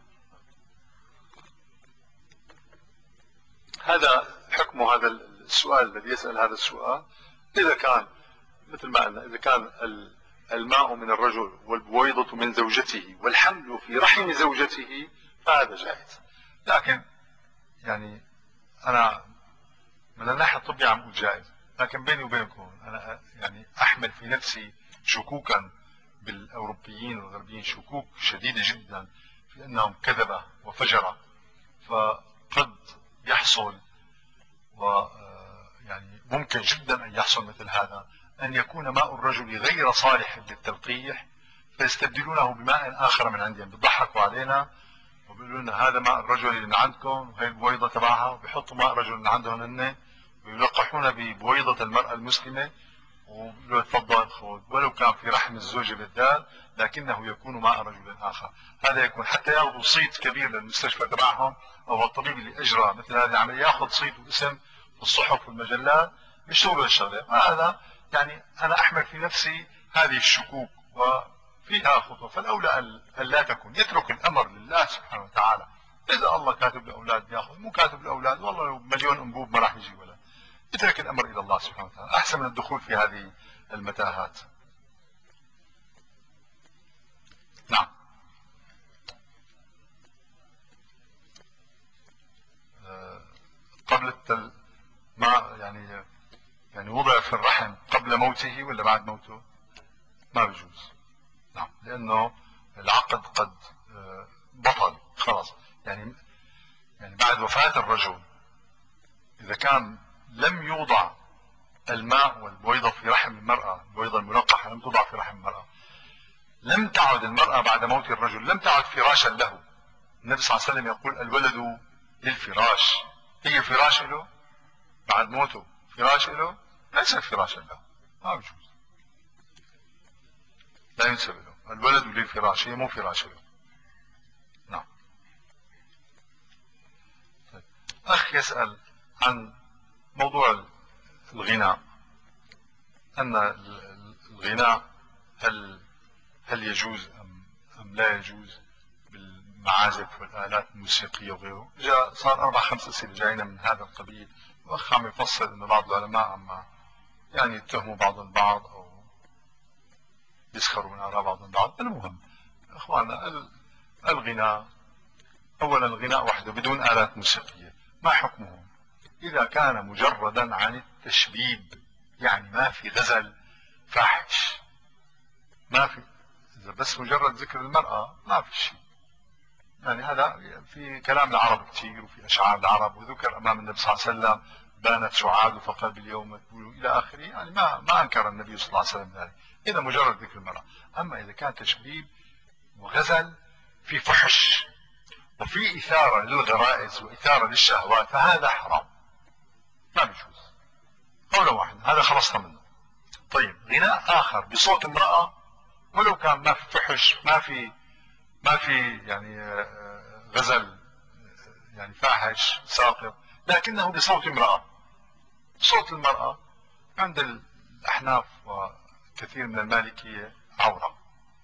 هذا حكم هذا السؤال الذي يسأل هذا السؤال. إذا كان مثل ما قلنا، إذا كان الماء من الرجل والبويضة من زوجته والحمل في رحم زوجته فهذا جائز. لكن يعني أنا من الناحية الطبية عم أقول جائز، لكن بيني وبينكم أنا يعني أحمل في نفسي شكوكا بالأوروبيين والغربيين، شكوك شديدة جدا في أنهم كذبة وفجرة. فقد يحصل، و يعني ممكن جدا أن يحصل مثل هذا، أن يكون ماء الرجل غير صالح للتلقيح فيستبدلونه بماء آخر من عندهم. بيضحكوا علينا وبيقولوا لنا هذا ماء الرجل اللي من عندكم وهي البويضة تبعها، وبيحطوا ماء رجل من عندهم هن ويلقحون ببويضة المرأة المسلمة وبيقولوا تفضل خذ، ولو كان في رحم الزوجة بالذات، لكنه يكون ماء رجل آخر. هذا يكون حتى ياخذوا صيت كبير للمستشفى تبعهم، أو الطبيب اللي أجرى مثل هذه العملية ياخذ صيت واسم في الصحف والمجلات بيشتغلوا هالشغلة. هذا يعني أنا أحمل في نفسي هذه الشكوك وفيها خطوة. فالأولى أن لا تكون، يترك الأمر لله سبحانه وتعالى. إذا الله كاتب الأولاد ياخذ، مو كاتب الأولاد والله لو مليون أنبوب ما راح يجي ولد. اترك الأمر إلى الله سبحانه وتعالى، أحسن من الدخول في هذه المتاهات. نعم. أه قبل التل... ما موته ولا بعد موته؟ ما بيجوز. نعم، لأنه العقد قد بطل خلاص. يعني يعني بعد وفاة الرجل إذا كان لم يوضع الماء والبويضة في رحم المرأة، البويضة الملقحة لم توضع في رحم المرأة، لم تعد المرأة بعد موت الرجل لم تعد فراشا له. النبي صلى الله عليه وسلم يقول الولد للفراش. هي فراش له بعد موته؟ فراش له؟ ليس فراشا له، ما بجوز، لا ينسب له. الولد للفراش، هي مو فراش له. نعم. طيب. أخ يسأل عن موضوع الغناء، أن الغناء هل هل يجوز أم أم لا يجوز بالمعازف والآلات الموسيقية وغيره. جاء صار أربع خمس أسئلة جاينا من هذا القبيل، وأخ عم يفصل أن بعض العلماء عم يعني يتهموا بعض البعض أو يسخروا من آراء بعض البعض. المهم إخواننا، الغناء أولا الغناء وحده بدون آلات موسيقية ما حكمه؟ إذا كان مجردا عن التشبيب، يعني ما في غزل فاحش، ما في، إذا بس مجرد ذكر المرأة ما في شيء. يعني هذا في كلام العرب كثير وفي أشعار العرب، وذكر أمام النبي صلى الله عليه وسلم بانت سعاد فقال باليوم إلى آخره. يعني ما ما أنكر النبي صلى الله عليه وسلم ذلك، إذا مجرد ذكر المرأة. أما إذا كان تشبيب وغزل في فحش وفي إثارة للغرائز وإثارة للشهوات فهذا حرام، ما بيجوز قولا واحدا، هذا خلصنا منه. طيب، غناء آخر بصوت امرأة ولو كان ما في فحش، ما في ما في يعني غزل يعني فاحش ساقط، لكنه بصوت امرأة. صوت المرأة عند الأحناف وكثير من المالكية عورة،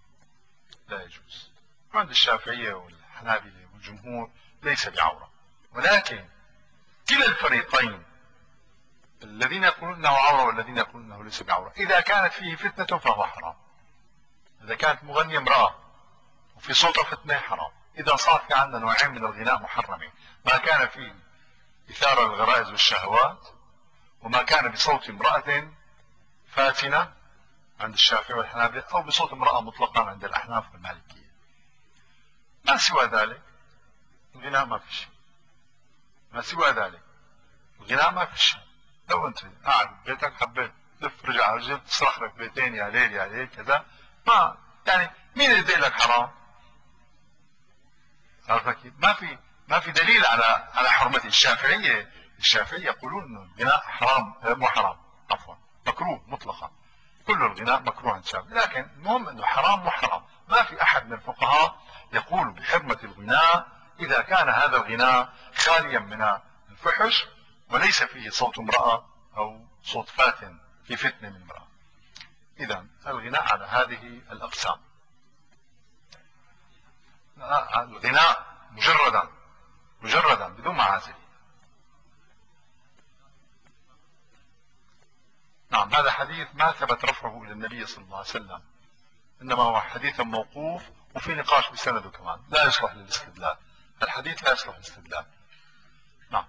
لا يجوز. عند الشافعية والحنابلة والجمهور ليس بعورة. ولكن كلا الفريقين، الذين يقولون انه عورة والذين يقولون انه ليس بعورة، اذا كانت فيه فتنة فهو حرام. اذا كانت مغنية امرأة وفي صوتها فتنة حرام. اذا صار في عندنا نوعين من الغناء محرمين، ما كان فيه إثارة للغرائز والشهوات، وما كان بصوت امرأة فاتنة عند الشافعي والحنابلة، او بصوت امرأة مطلقا عند الاحناف والمالكية. ما سوى ذلك الغناء ما في شيء. ما سوى ذلك الغناء ما في شيء. لو انت قاعد ببيتك حبيت تلف رجع رجل تصرخ لك بيتين يا ليل يا ليل كذا، ما يعني مين اللي يدين لك حرام؟ عرفت كيف؟ ما في ما في دليل على على حرمته. الشافعية الشافعية يقولون انه الغناء حرام، مو حرام، عفوا مكروه مطلقا. كل الغناء مكروه عند الشافعي، لكن المهم انه حرام مو حرام. ما في احد من الفقهاء يقول بحرمة الغناء اذا كان هذا الغناء خاليا من الفحش وليس فيه صوت امرأة او صوت فاتن في فتنة من امرأة. اذا الغناء على هذه الاقسام. الغناء مجردا مجردا بدون معازف. نعم، هذا حديث ما ثبت رفعه الى النبي صلى الله عليه وسلم، انما هو حديث موقوف وفي نقاش بسنده كمان، لا يصلح للاستدلال. الحديث لا يصلح للاستدلال. نعم.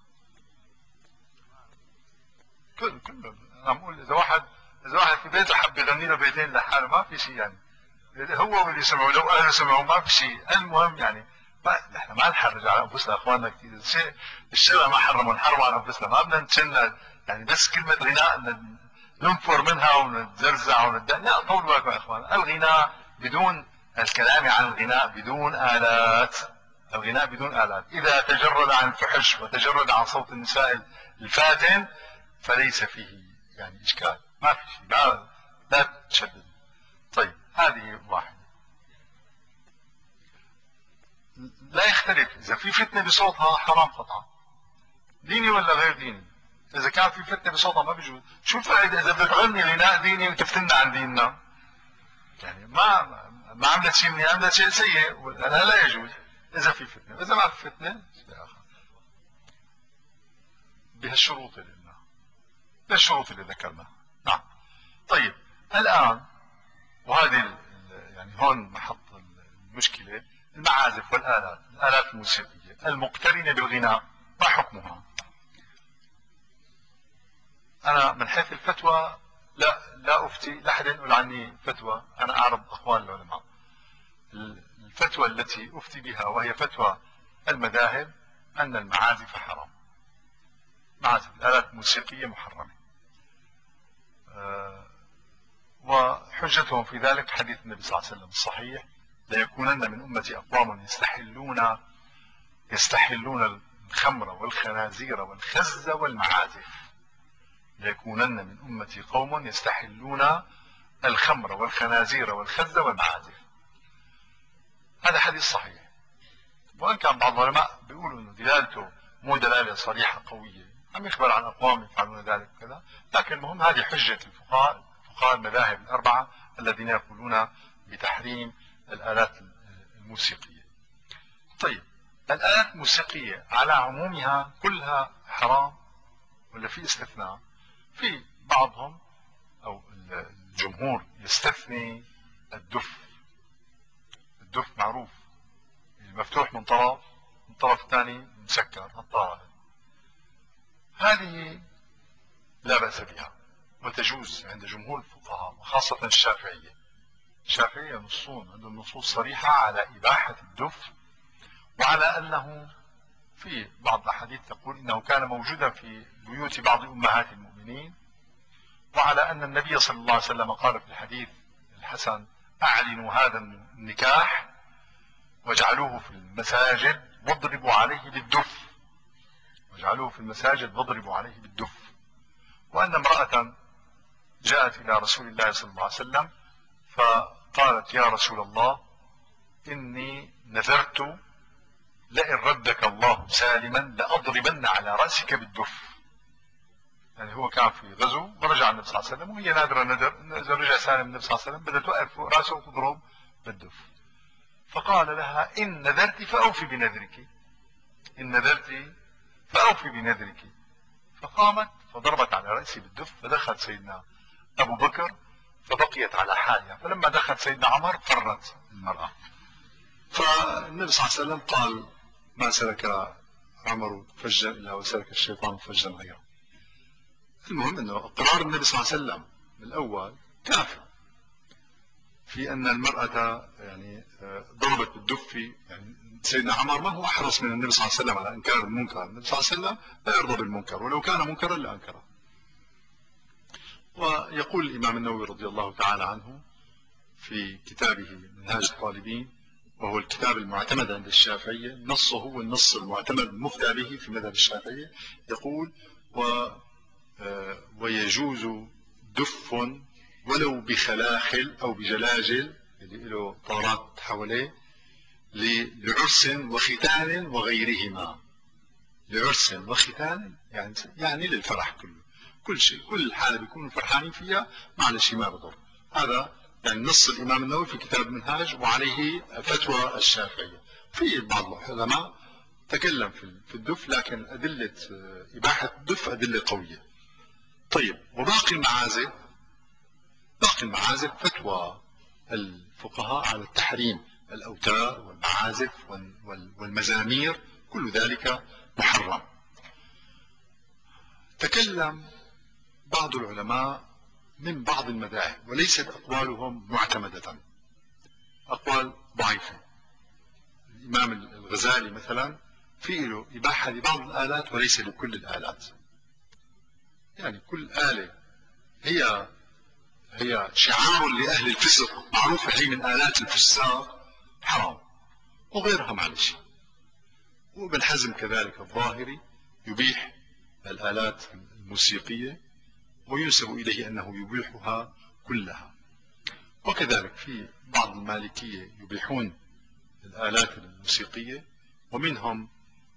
كل كل انا بقول اذا واحد اذا واحد في بيته حب يغني له بيتين لحاله ما في شيء، يعني هو واللي سمعوا لو اهله سمعوا ما في شيء. المهم يعني ما احنا ما نحرج على انفسنا اخواننا كثير. الشيء الشرع ما حرمه نحرم على انفسنا، ما بدنا نتشنج يعني بس كلمه غناء ننفر منها ونتزرزع وندع. لا، طولوا بالكم يا اخوان. الغناء بدون الكلام عن الغناء بدون آلات. الغناء بدون آلات إذا تجرد عن الفحش وتجرد عن صوت النساء الفاتن فليس فيه يعني إشكال، ما في شيء، لا لا تشدد. طيب، هذه واحدة. لا يختلف إذا في فتنة بصوتها حرام قطعا، ديني ولا غير ديني. إذا كان في فتنة بصوتها ما بيجوز. شو الفائدة إذا بدك تغني غناء ديني وتفتنا عن ديننا؟ يعني ما ما عملت شيء منيح، عملت شيء سيء، هذا لا يجوز. إذا في فتنة، إذا ما في فتنة بهالشروط اللي قلناها، بهالشروط اللي ذكرناها. نعم. طيب، الآن وهذه يعني هون محط المشكلة، المعازف والآلات، الآلات الموسيقية المقترنة بالغناء ما حكمها؟ أنا من حيث الفتوى لا لا أفتي لا أحد ينقل عني فتوى، أنا أعرف أقوال العلماء. الفتوى التي أفتي بها وهي فتوى المذاهب أن المعازف حرام، معازف الآلات الموسيقية محرمة. أه وحجتهم في ذلك حديث النبي صلى الله عليه وسلم الصحيح: ليكونن من أمتي أقوام يستحلون يستحلون الخمر والخنازير والخز والمعازف. ليكونن من أمتي قوم يستحلون الخمر والخنازير والخز والمعازف. هذا حديث صحيح، وإن كان بعض العلماء بيقولوا إنه دلالته مو دلالة صريحة قوية، عم يخبر عن أقوام يفعلون ذلك كذا، لكن المهم هذه حجة الفقهاء فقهاء المذاهب الأربعة الذين يقولون بتحريم الآلات الموسيقية. طيب، الآلات الموسيقية على عمومها كلها حرام ولا في استثناء؟ في بعضهم أو الجمهور يستثني الدف. الدف معروف مفتوح من طرف، من طرف ثاني مسكر الطارة، هذه لا بأس بها وتجوز عند جمهور الفقهاء وخاصة الشافعية. الشافعية ينصون عندهم نصوص صريحة على إباحة الدف، وعلى أنه في بعض الأحاديث تقول إنه كان موجودا في بيوت بعض أمهات المؤمنين، وعلى أن النبي صلى الله عليه وسلم قال في الحديث الحسن: أعلنوا هذا النكاح واجعلوه في المساجد واضربوا عليه بالدف، واجعلوه في المساجد واضربوا عليه بالدف. وأن امرأة جاءت إلى رسول الله صلى الله عليه وسلم فقالت: يا رسول الله، إني نذرت لئن ردك الله سالما لأضربن على رأسك بالدف. يعني هو كان في غزو ورجع النبي صلى الله عليه وسلم وهي نادرة نذر، إذا رجع سالم النبي صلى الله عليه وسلم بدها توقف فوق رأسه وتضرب بالدف. فقال لها: إن نذرت فأوفي بنذرك، إن نذرت فأوفي بنذرك. فقامت فضربت على رأسي بالدف، فدخل سيدنا أبو بكر فبقيت على حالها، فلما دخل سيدنا عمر فرت المرأة. فالنبي صلى الله عليه وسلم قال: ما سلك عمر فجا إلا وسلك الشيطان فجا غيره. المهم أنه إقرار النبي صلى الله عليه وسلم بالأول كافي في أن المرأة يعني ضربت بالدف. يعني سيدنا عمر ما هو أحرص من النبي صلى الله عليه وسلم على إنكار المنكر، النبي صلى الله عليه وسلم لا يرضى بالمنكر ولو كان منكرا لأنكره. ويقول الإمام النووي رضي الله تعالى عنه في كتابه منهاج الطالبين، وهو الكتاب المعتمد عند الشافعية، نصه هو النص المعتمد المفتى به في مذهب الشافعية، يقول: و ويجوز دف ولو بخلاخل أو بجلاجل اللي له طارات حواليه لعرس وختان وغيرهما. لعرس وختان يعني يعني للفرح كله، كل شيء، كل حالة بيكونوا فرحانين فيها معلش ما بضر. هذا يعني نص الإمام النووي في كتاب المنهاج، وعليه فتوى الشافعية. في بعض العلماء تكلم في الدف، لكن أدلة إباحة الدف أدلة قوية. طيب، وباقي المعازف، باقي المعازف فتوى الفقهاء على التحريم: الأوتار والمعازف والمزامير كل ذلك محرم. تكلم بعض العلماء من بعض المذاهب وليست أقوالهم معتمدة، أقوال ضعيفة. الإمام الغزالي مثلا في له إباحة لبعض الآلات وليس لكل الآلات. يعني كل آلة هي هي شعار لأهل الفسق، معروفة هي من آلات الفساق حرام، وغيرها معلش. وابن حزم كذلك الظاهري يبيح الآلات الموسيقية وينسب إليه أنه يبيحها كلها. وكذلك في بعض المالكية يبيحون الآلات الموسيقية، ومنهم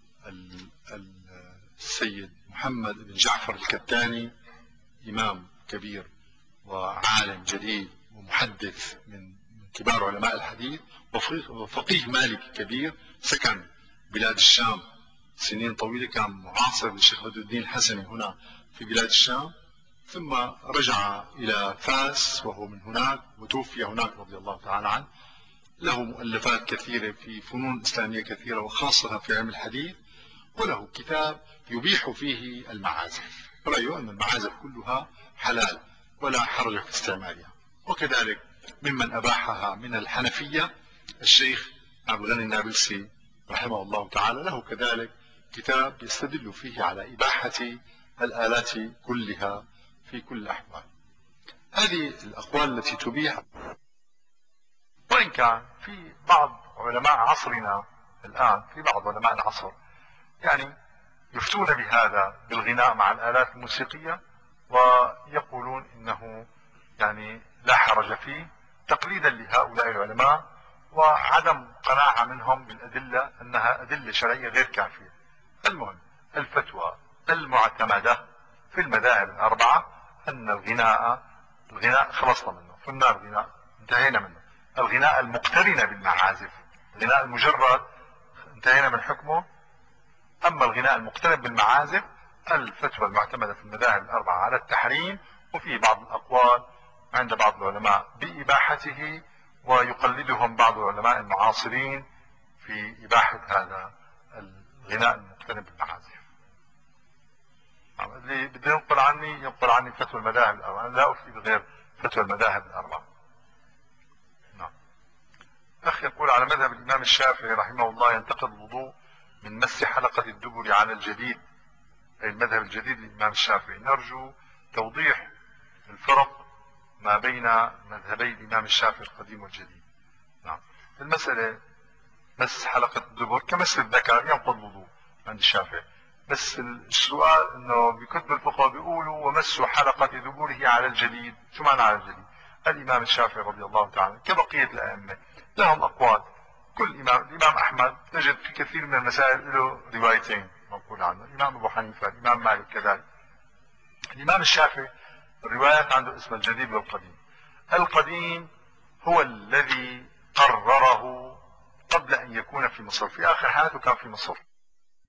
السيد محمد بن جعفر الكتاني، إمام كبير وعالم جليل ومحدث من كبار علماء الحديث وفقيه مالكي كبير، سكن بلاد الشام سنين طويلة، كان معاصر للشيخ بدر الدين الحسني هنا في بلاد الشام، ثم رجع إلى فاس وهو من هناك وتوفي هناك رضي الله تعالى عنه. له مؤلفات كثيرة في فنون إسلامية كثيرة وخاصة في علم الحديث، وله كتاب يبيح فيه المعازف، رأيه أن المعازف كلها حلال ولا حرج في استعمالها. وكذلك ممن أباحها من الحنفية الشيخ عبد الغني النابلسي رحمه الله تعالى، له كذلك كتاب يستدل فيه على إباحة الآلات كلها في كل الأحوال. هذه الأقوال التي تبيح، وإن كان في بعض علماء عصرنا الآن، في بعض علماء العصر يعني يفتون بهذا بالغناء مع الآلات الموسيقية، ويقولون إنه يعني لا حرج فيه، تقليدا لهؤلاء العلماء وعدم قناعة منهم بالأدلة أنها أدلة شرعية غير كافية. المهم، الفتوى المعتمدة في المذاهب الأربعة أن الغناء الغناء خلصنا منه، قلنا الغناء انتهينا منه. الغناء المقترن بالمعازف، الغناء المجرد انتهينا من حكمه. أما الغناء المقترن بالمعازف الفتوى المعتمدة في المذاهب الأربعة على التحريم، وفي بعض الأقوال عند بعض العلماء بإباحته، ويقلدهم بعض العلماء المعاصرين في إباحة هذا الغناء المقترن بالمعازف. اللي بده ينقل عني ينقل عني فتوى المذاهب الأربعة، أنا لا أفيد غير فتوى المذاهب الأربعة. نعم. أخ يقول على مذهب الإمام الشافعي رحمه الله ينتقض الوضوء من مس حلقة الدبر على الجديد، أي المذهب الجديد للإمام الشافعي. نرجو توضيح الفرق ما بين مذهبي الإمام الشافعي القديم والجديد. نعم. المسألة مس حلقة الدبر كمس الذكر ينقض الوضوء عند الشافعي، بس السؤال انه بكتب الفقه بيقولوا ومسوا حلقة دبره على الجديد. شو معنى على الجديد؟ الإمام الشافعي رضي الله تعالى كبقية الأئمة لهم أقوال. كل إمام، الإمام أحمد تجد في كثير من المسائل له روايتين منقول عنه، الإمام أبو حنيفة، الإمام مالك كذلك. الإمام الشافعي الروايات عنده اسم الجديد والقديم. القديم هو الذي قرره قبل أن يكون في مصر، في آخر حياته كان في مصر،